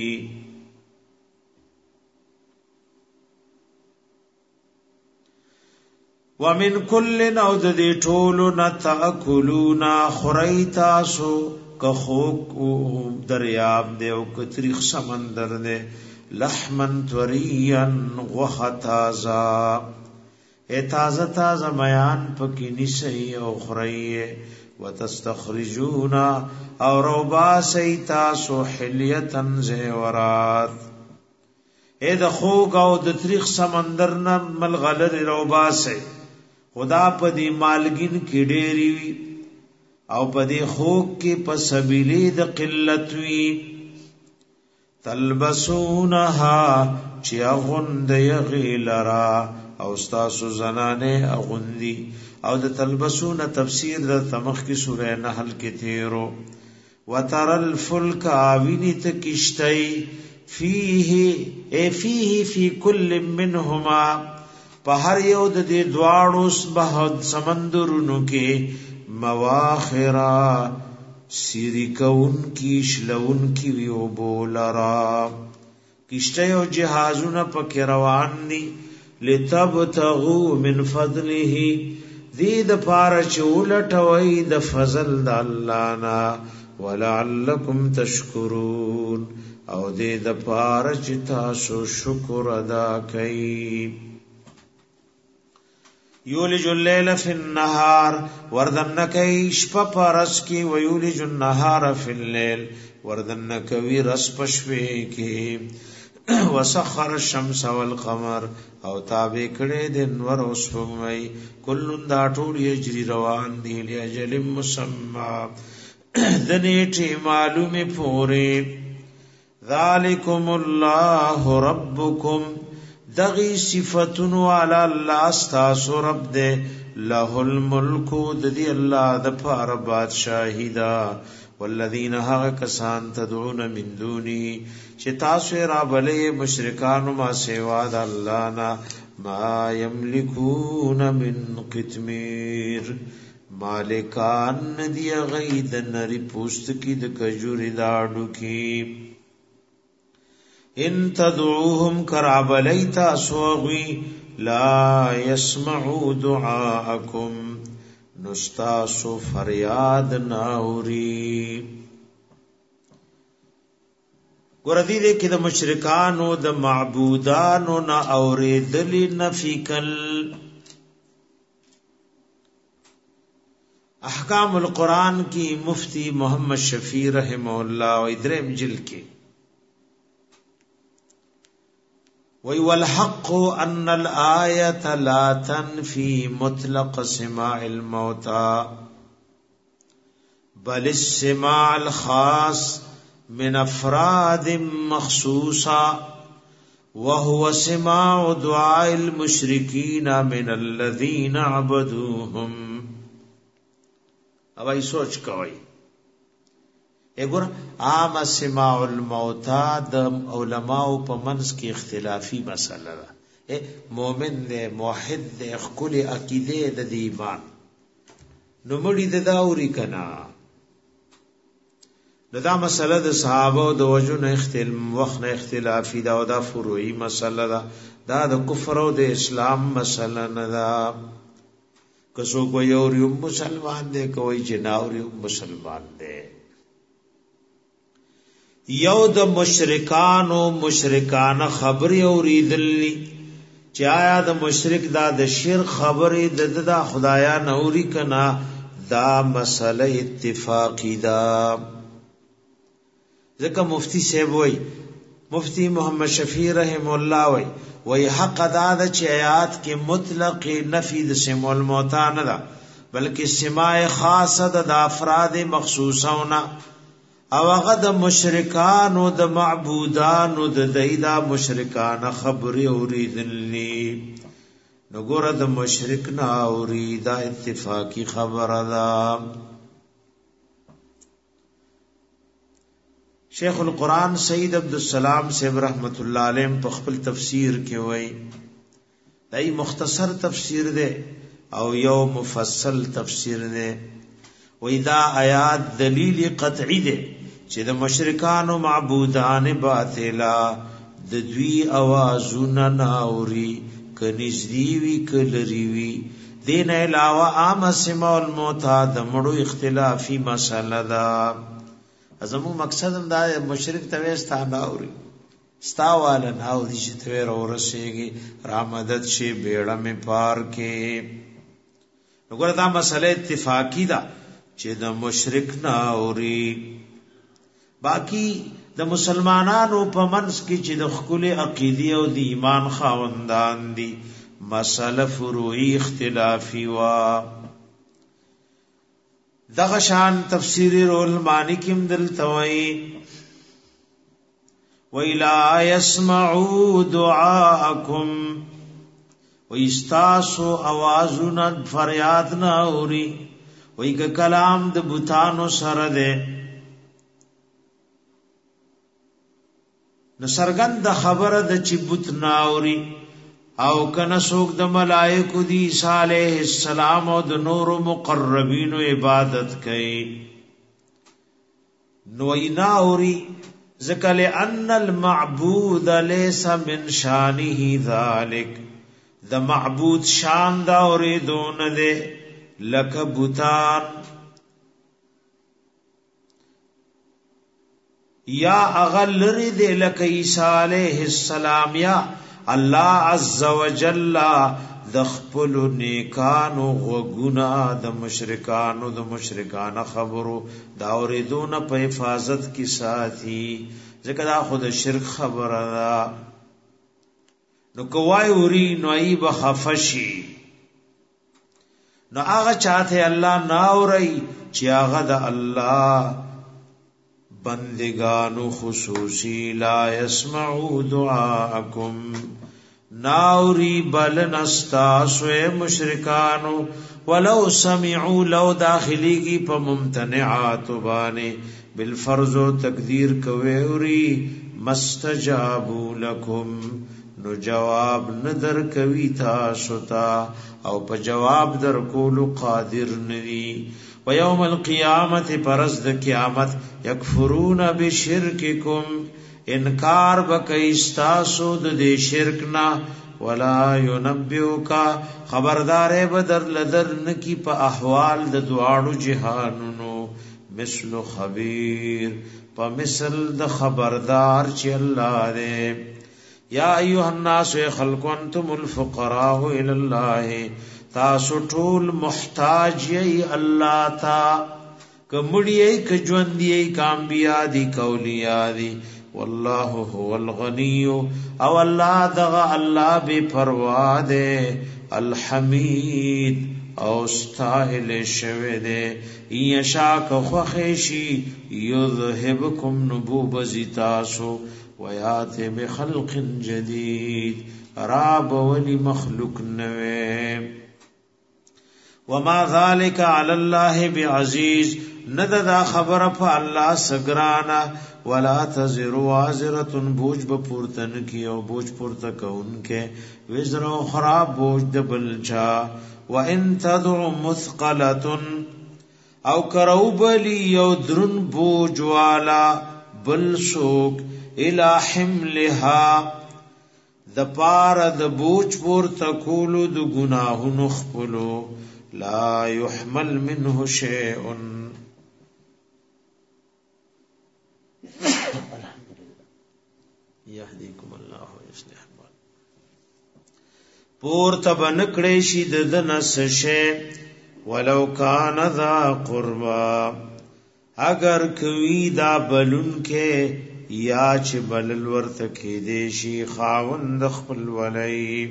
ومن کل نو د دې ټولو نتاکلون خریتاسو کخوک دریاب دی او کتریخ سمندر دی لحمن طریا وختازا اے تازه تازه میان پکې نسی او خریه وتستخرجون او روبا سیتاسو حلیتن زیورات اے د خوګ او د تریخ سمندر نه ملغلر روبا سي خدا په دې مالګین کې ډېری وي او په دې خوک کې په سبيلي د قلت وي تلبسونها چې اغوند یغیلرا او استاسو زنانه اغوندي او د تلبسون تفسیر د تمخ کی سوره نحل کې تیرو وترل فلک اوینت کشتای فيه في كل منهما په هر یو د دې دواړو سبحد سمندرونو کې مواخرا سیری کون کی شلون کی ویو بولرا کشته او جهازونه پکې روان دي لتبتغوا من فضله دې د پاره چولټوي د فضل د الله نا ولعلکم تشکرون او دې د پاره چې تاسو شکر ادا کړئ یولج الليل فی النهار وردن کوي شپه پرس کی ویولج النهار فی الليل وردن کوي رس پشوي کی وسخر الشمس والقمر او تابع کړي د انور او سپوږمۍ کلون دا ټول یجري روان دي لاجل مسمى د نیټه معلومه پوره ذالکم الله ربکم دغی صفتونو علی الله استاسو رب دے له الملک ددی الله د پار بادشاہی دا والذین ها کسان تدعون من دونی چې تاسو را بلې مشرکان ما سوا د الله نا ما یملکون من قطمیر مالکان دی غید نری پوست کی د کجوری داړو کی ان تدعوهم کرابلیتا سوغی لا يسمعوا دعاءکم نستاسو فریاد ناوری ګوردی دې کې د مشرکانو د معبودانو نه اوریدل نفیکل احکام القرآن کی مفتی محمد شفیع رحمہ اللہ و ادرم جل کے والحق ان الآیت لا تنفی مطلق سماع الموتى بل السماع الخاص من افراد مخصوصا وهو سماع دعاء المشرکین من الذین عبدوهم اب ای سوچ کوي اګور عام سماع الموتى د علماء په منځ کې اختلافي مسله ده مؤمن دې موحد دې خپل عقیده د ایمان نو مړي د داوري کنا دا مسله د صحابه او د وجو نه وخت نه اختلافي دا او دا فروعي مسله ده دا د کفر او د اسلام مسله نه ده کسو کوئی اور مسلمان دے کوئی جناور مسلمان دے یو د مشرکان خبری اوریدلی چایا د مشرک دا د شرک خبری د خدایا نوري کنا دا مسله اتفاقی دا ځکه مفتی صاحب وای مفتی محمد شفیع رحم الله وای حق دا د آیات کې مطلق نفی د سماع الموتى نه ده بلکې سماع خاصه د افراد مخصوصونه او هغه د مشرکان او د معبودان او د دایدا مشرکان خبري اوریدلی نو ګوره د مشرک نه اورید اتفاقی خبره ده شیخ القرآن سید عبدالسلام صاحب رحمت اللہ علیہ په خپل تفسیر کې وای دای مختصر تفسیر ده او یو مفصل تفسیر ده وای دا آیات دلیل قطعی ده چې د مشرکان او معبودان باطلا د دوی اوازونه ناوري کنيزدي وی کلری وی دین علاوه عام سماع الموتى د مړو اختلافي مسله ده ازمو مقصد هم دا مشرک تويستا ناوري ستاواله ناو دي چې تویر اورسيږي را مدد شي بیړه می پار کې وګوره دا مسله اتفاقی ده چې د مشرک ناوري باقی د مسلمانانو په منځ کې چې د خپل عقیده او د ایمان خاوندان دي مسله فروعي اختلافي وا دغه شان تفسیر رول معنی کیم دل توئی وَإِلَا يَسْمَعُوا دُعَاءَكُمْ وَإِسْتَاسُ آوازُنَا فریادنا اوری وَإِكَ کلام د بوتانو سره ده نسرګند خبره د چې بوت ناوري او کنا سوک د ملائکو دی عیسی علیہ السلام او د نور مقربین عبادت کئ نو ایناوری ذکل ان المعبود ليس من شانه ذلك د معبود شان دا اوریدون دے لک بوتان یا اغلری دے لک عیسی علیہ السلام یا الله عز وجل د خپل نیکانو غوګنا د مشرکان خبرو دا اوریدون په حفاظت کی ساتي ځکه دا خود شرک خبره ده نو کوای وری نو ای بخفشی نو هغه چاته الله ناوري چې هغه د الله بندگانو خصوصی لا يسمعوا دعاءكم ناوری بلن استاسو مشرکانو ولو سمعوا لو داخلی کی پا ممتنعات بانے بالفرض و تقدیر کوئوری مستجابو لکم نو جواب ندر کوي تاسو ته او په جواب در کولو قادر ندي و یوم القیامت پرز د قیامت یکفرون بشرککم انکار بکئی استاسو د شرک نا ولا ينبئک خبردار بدر لدر نکی په احوال د دواړو جهانونو مثل خبیر په مثل د خبردار چې الله دې یا ایها الناس خلق انتم الفقراء الى الله تاسو ټول محتاج یې الله تا کمړی ک ژوند یې کامبیا دی کولیا دی والله هو الغنی او الله دغه الله بے پروا دے الحمید او استاهل شوه دے یشاک خوخشی یذهبکم نبوب زتاسو ویات بخلق جدید راب ولی مخلوق نوے وما ذالک علی اللہ بعزیز نددا خبر پا اللہ سگرانا ولا تزر وازرة بوج بپورتن کی او بوج پورتا کون کے وزر خراب بوج دبلچا وان تدع مثقلة او کرو بلی یو درن بوج والا بل سوک الى حملها د پار د بوج پورتا کولو د گناہو خپلو لا يحمل منه شيء یهدیکم الله ویصلح پورته بنکړې شي د نس شه ولو کان ذا قربا اگر کوي دا بلون کې یا چې بلل ورته کې دې شي خاوند خپل ولای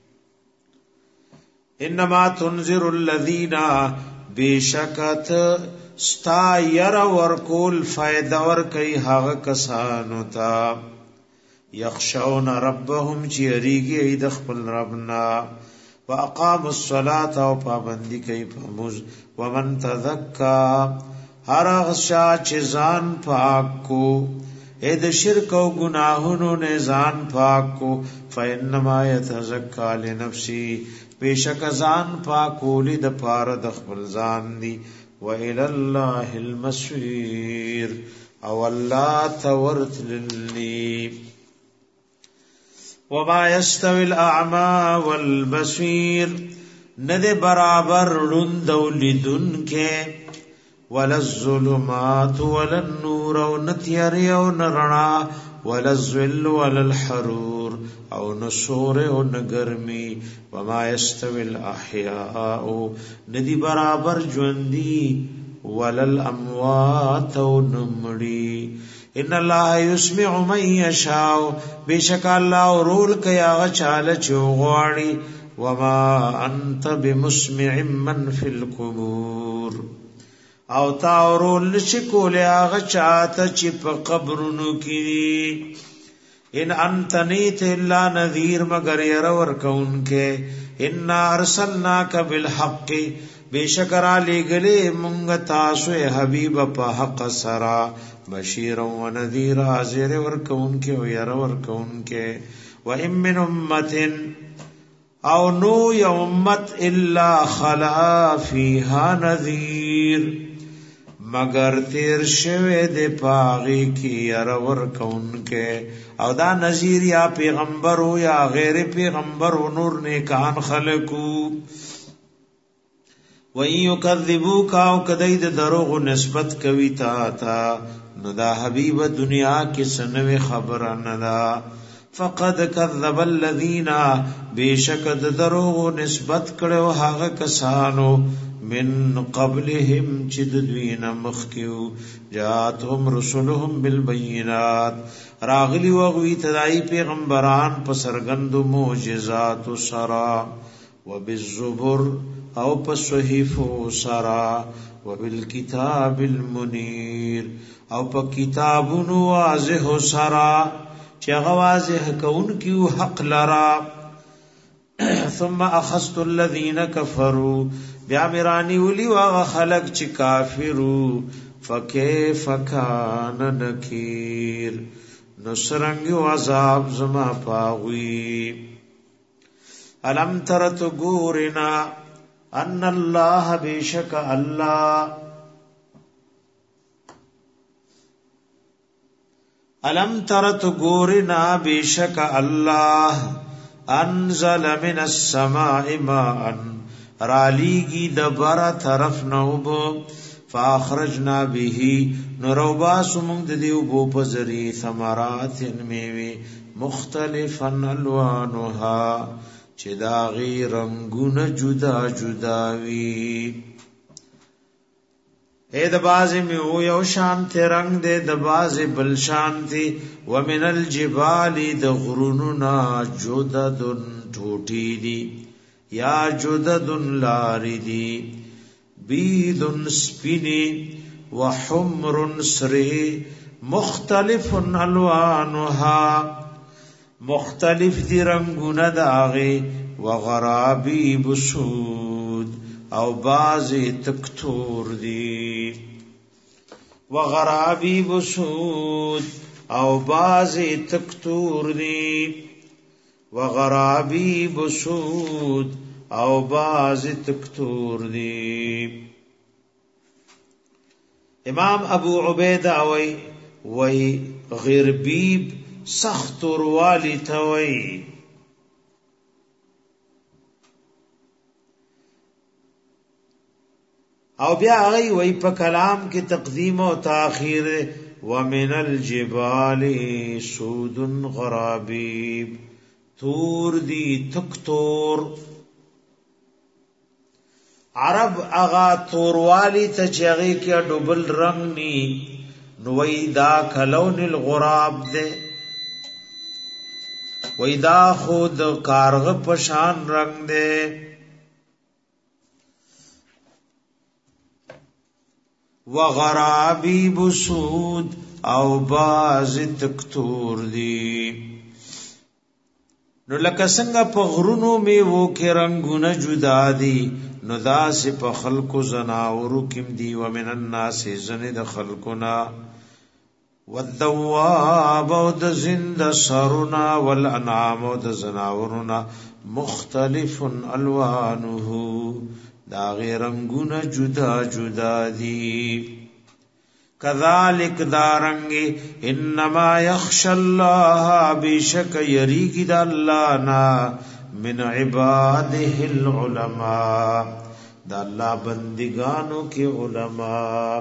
انما تنذر الذين بشکت ستا ير ورکول فائدہ ور کوي هغه کسانو ته یخشون ربهم چیریږي اید خپل ربنا واقام الصلاه او پابندی کوي پموز ومن تذکا هر غشا چې ځان پاک کو اې د شرک او گناهونو نه ځان پاک کو فینما یتزکا لنفسي بیشک ځان پاک ولې د پاره د خپل ځان دی وإلى الله المصير او الله تورتلني وما يستوي الأعمى والبصير ند برابر لند ولدن کے ولا الظلمات ولا النور او نتيار او نرنا ولا الظل ولا الحرور او نسور او نگرمی وما يستوي الاحياء ندی برابر ژوندۍ ولا الاموات او نمړي ان الله يسمع من يشاء بشک الله رول کیا غچاله چوغواړي وما انت بمسمع من في القبور او تا رول شکول هغه چاته چې په قبرونو کې ان انت نیت الا نذیر مگر ير ور کون کې ان ارسلناک بالحق بشکر علی گلی مونږ تاسو حبیب په حق سرا بشیر و نذیر حاضر ور کون کې او ير ور کون کې و ام من امه او نو یومت الا خلا فیها نذیر مگر تیر شوه د پاغي کی ير ور کون کې او دا نذیر یا پیغمبر او یا غیر پیغمبر او نور نیکان خلقو و یکذبوک او کدی د دروغ نسبت کوي تا نو دا حبیب دنیا کې سنوي خبر نه دا فقد كذب الذين بشک د دروغ نسبت کړو هغه کسانو من قبلهم چې د دوی نه مخکیو جاءتهم رسلهم بالبينات راغلی وغوی تدای پیغمبران په سرګند معجزات سرا وبالزبر او په صحیفو سرا وبالکتاب المنیر او په کتابونو واضح سرا چې هغه واضح کون کیو حق لرا ثم اخذت الذين كفروا بیا مرانی ولی واغ خلق چی کافرو فکیف کان نکیر نسرنگی عذاب زما پاوی علم ترت گورنا ان اللہ بیشک اللہ علم ترت گورنا بیشک اللہ انزل من السماء ماء رالیگی دبر طرف نوب فاخرجنا به نروبا سمند دیو بو پزری ثمرات میوی مختلفا الوانها چه داغی رنگون جدا جداوی اے دبازی میں او یو شانتی رنگ دے دبازی بل شانتی ومن الجبالی دغرننا جددن ٹوٹی دی یا جددن لاری دی بیدن سپینی وحمر سری مختلف الوانها مختلف دی رنگون داغی وغرابی بسود او بازی تکتور دی وغرابی بسود او بازی تکتور دی وغرابی بسود او بازی تکتور دی امام ابو عبیدہ وی غربیب سخت وروالی توئی او بیا غي وی په کلام کې تقدیم او تاخير ومن الجبال سود غرابيب تور دی تکتور عرب اغا توروالی ته چغی کې ډبل رنگ ني نوې دا کلون الغراب ده وې دا خود کارغ پشان رنگ ده وغرابی بسود او باز تکتور دی نو لکه څنګه په غرونو میوو کې رنگونه جدا دي نو داس په خلقو زناورو کم دی ومن الناس زن د خلقنا والدواب او د زند سرنا والانعام او د زناورنا مختلف الوانه دا غیر رنگونه جدا جدا دی کذالک دارنگ انما یخشى الله بشک یریگی دا اللہ نا من عباده العلماء دا اللہ بندگانو کی علماء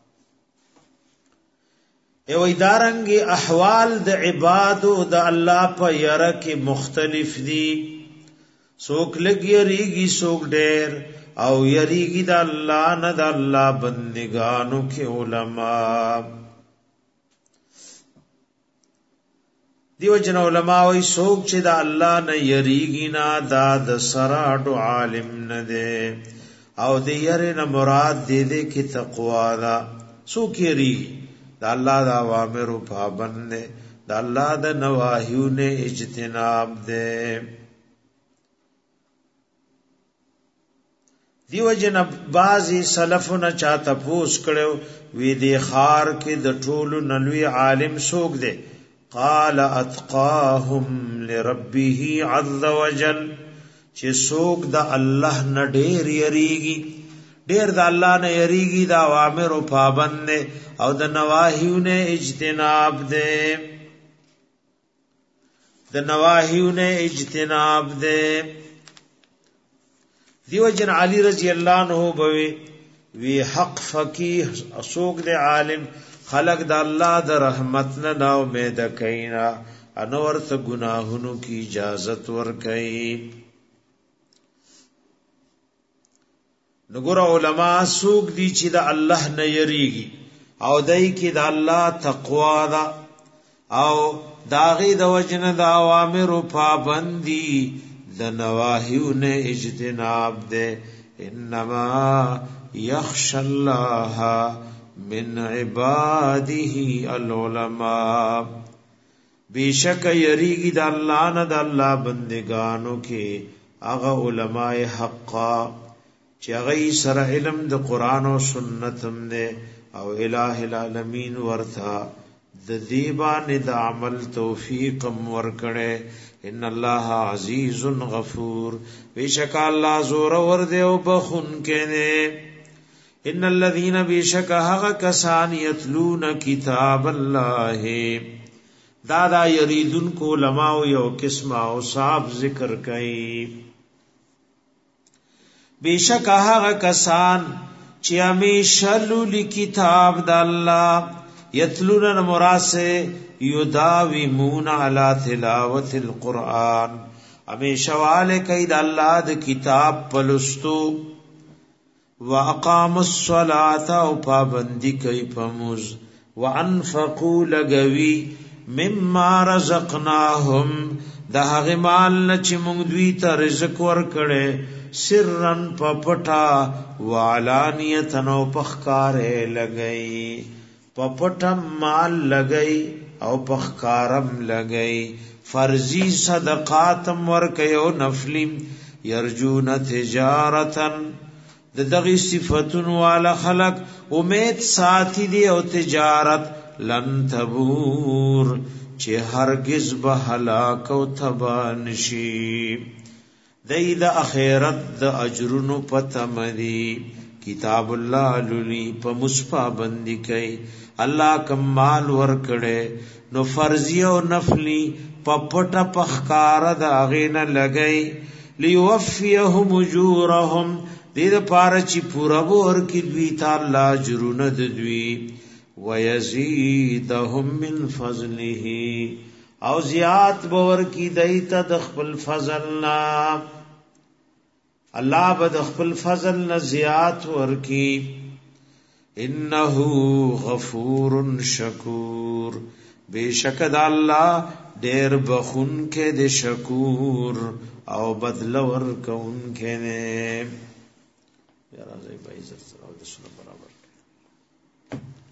ایوی دارنگ احوال دا عبادو دا اللہ پا یرک مختلف دی سوک لگ یریگی سوک دیر او یریگی دا اللہ نا دا اللہ بندگانو کی علماء دیو جن علماء وی سوک چی دا اللہ نا یریگی نا دا دا سراڈو عالم نا دے او دی یری نا مراد دے دے کی تقوی دا سوک یریگی دا اللہ دا وامر و پابند دے دا اللہ دا نواہیو نے اجتناب دے دیو جن بازی سلفنا چاہتا پوس کرو وی دی خار کے د ټولو نلوی عالم سوک دے قال اتقاهم لربه عز وجل چه سوک دا اللہ نا ډیر یریگی ډیر دا اللہ نا یریگی دا اوامر و پابند دے او دا نواہیو نے اجتناب دے دا نواہیو نے اجتناب دے دیو جن علی رضی اللہ عنہ بوی وی حق فقیح اسوک دے عالم خلق دا اللہ دا رحمت نا امید کئینا انور تا گناہنو کی اجازت ورکئی نگور علماء سوک دی چی دا اللہ نا یریگی او دای کی دا اللہ تقوا دا او داغی دا وجن دا اوامر و پابندی دا نواہیو نے اجتناب دے انما یخشى اللہ من عباده العلماء بیشک یریگی دا اللہ نا دا اللہ بندگانو کے هغه علماء حقا چې هغه سره علم د قران او سنت هم نه او الٰه العالمین ورثا د دې باندې د عمل توفیق ورکړي ان الله عزیز غفور بیشک الله زور ور دی او بخون کینه ان الذين بیشک هغه کسان یتلون کتاب الله دا یریدون کو علماء یو قسم او صاحب ذکر کئ بیشک هغه کسان چې همیشه لولي کتاب د الله یتلون مراد سے یداومون علی تلاوت القرآن ہمیشہ والے کئی دا اللہ دا کتاب پلستو واقام الصلاة او پابندی کئی پموز وانفقوا لگوی مما رزقناهم دا غمال نچ مونږ دوی ته رزق ورکړي سرن پپټا وعلانیتن او پخکارې لګئی پپټم مال لګئی او پخکارم لګئی فرضی صدقاتم ورکي او نفلی يرجون تجارتن د دغه صفاتون والا خلق امید ساتي دي او تجارت لن تبور چې هرگز به هلاک او تبا نشي د اخرت د اجرونو پتمدي کتاب الله للی په مصفا بندي کوي الله کمال ور کړي نو فرضی او نفلی پپټه پخکار د اغینه لګي ليوفيهم اجورهم دې پاره چې پورا ور کې دوی تعالی اجرونه د دوی ويزيدهم من فضله او زیات باور کی دایته د خپل فضلنا الله بد خپل فضل نه زیات ورکی انه غفور شکور بیشک د الله ډیر بخون کې د شکور او بدل ورکون کې نه یا راځي په عزت سره د سره برابر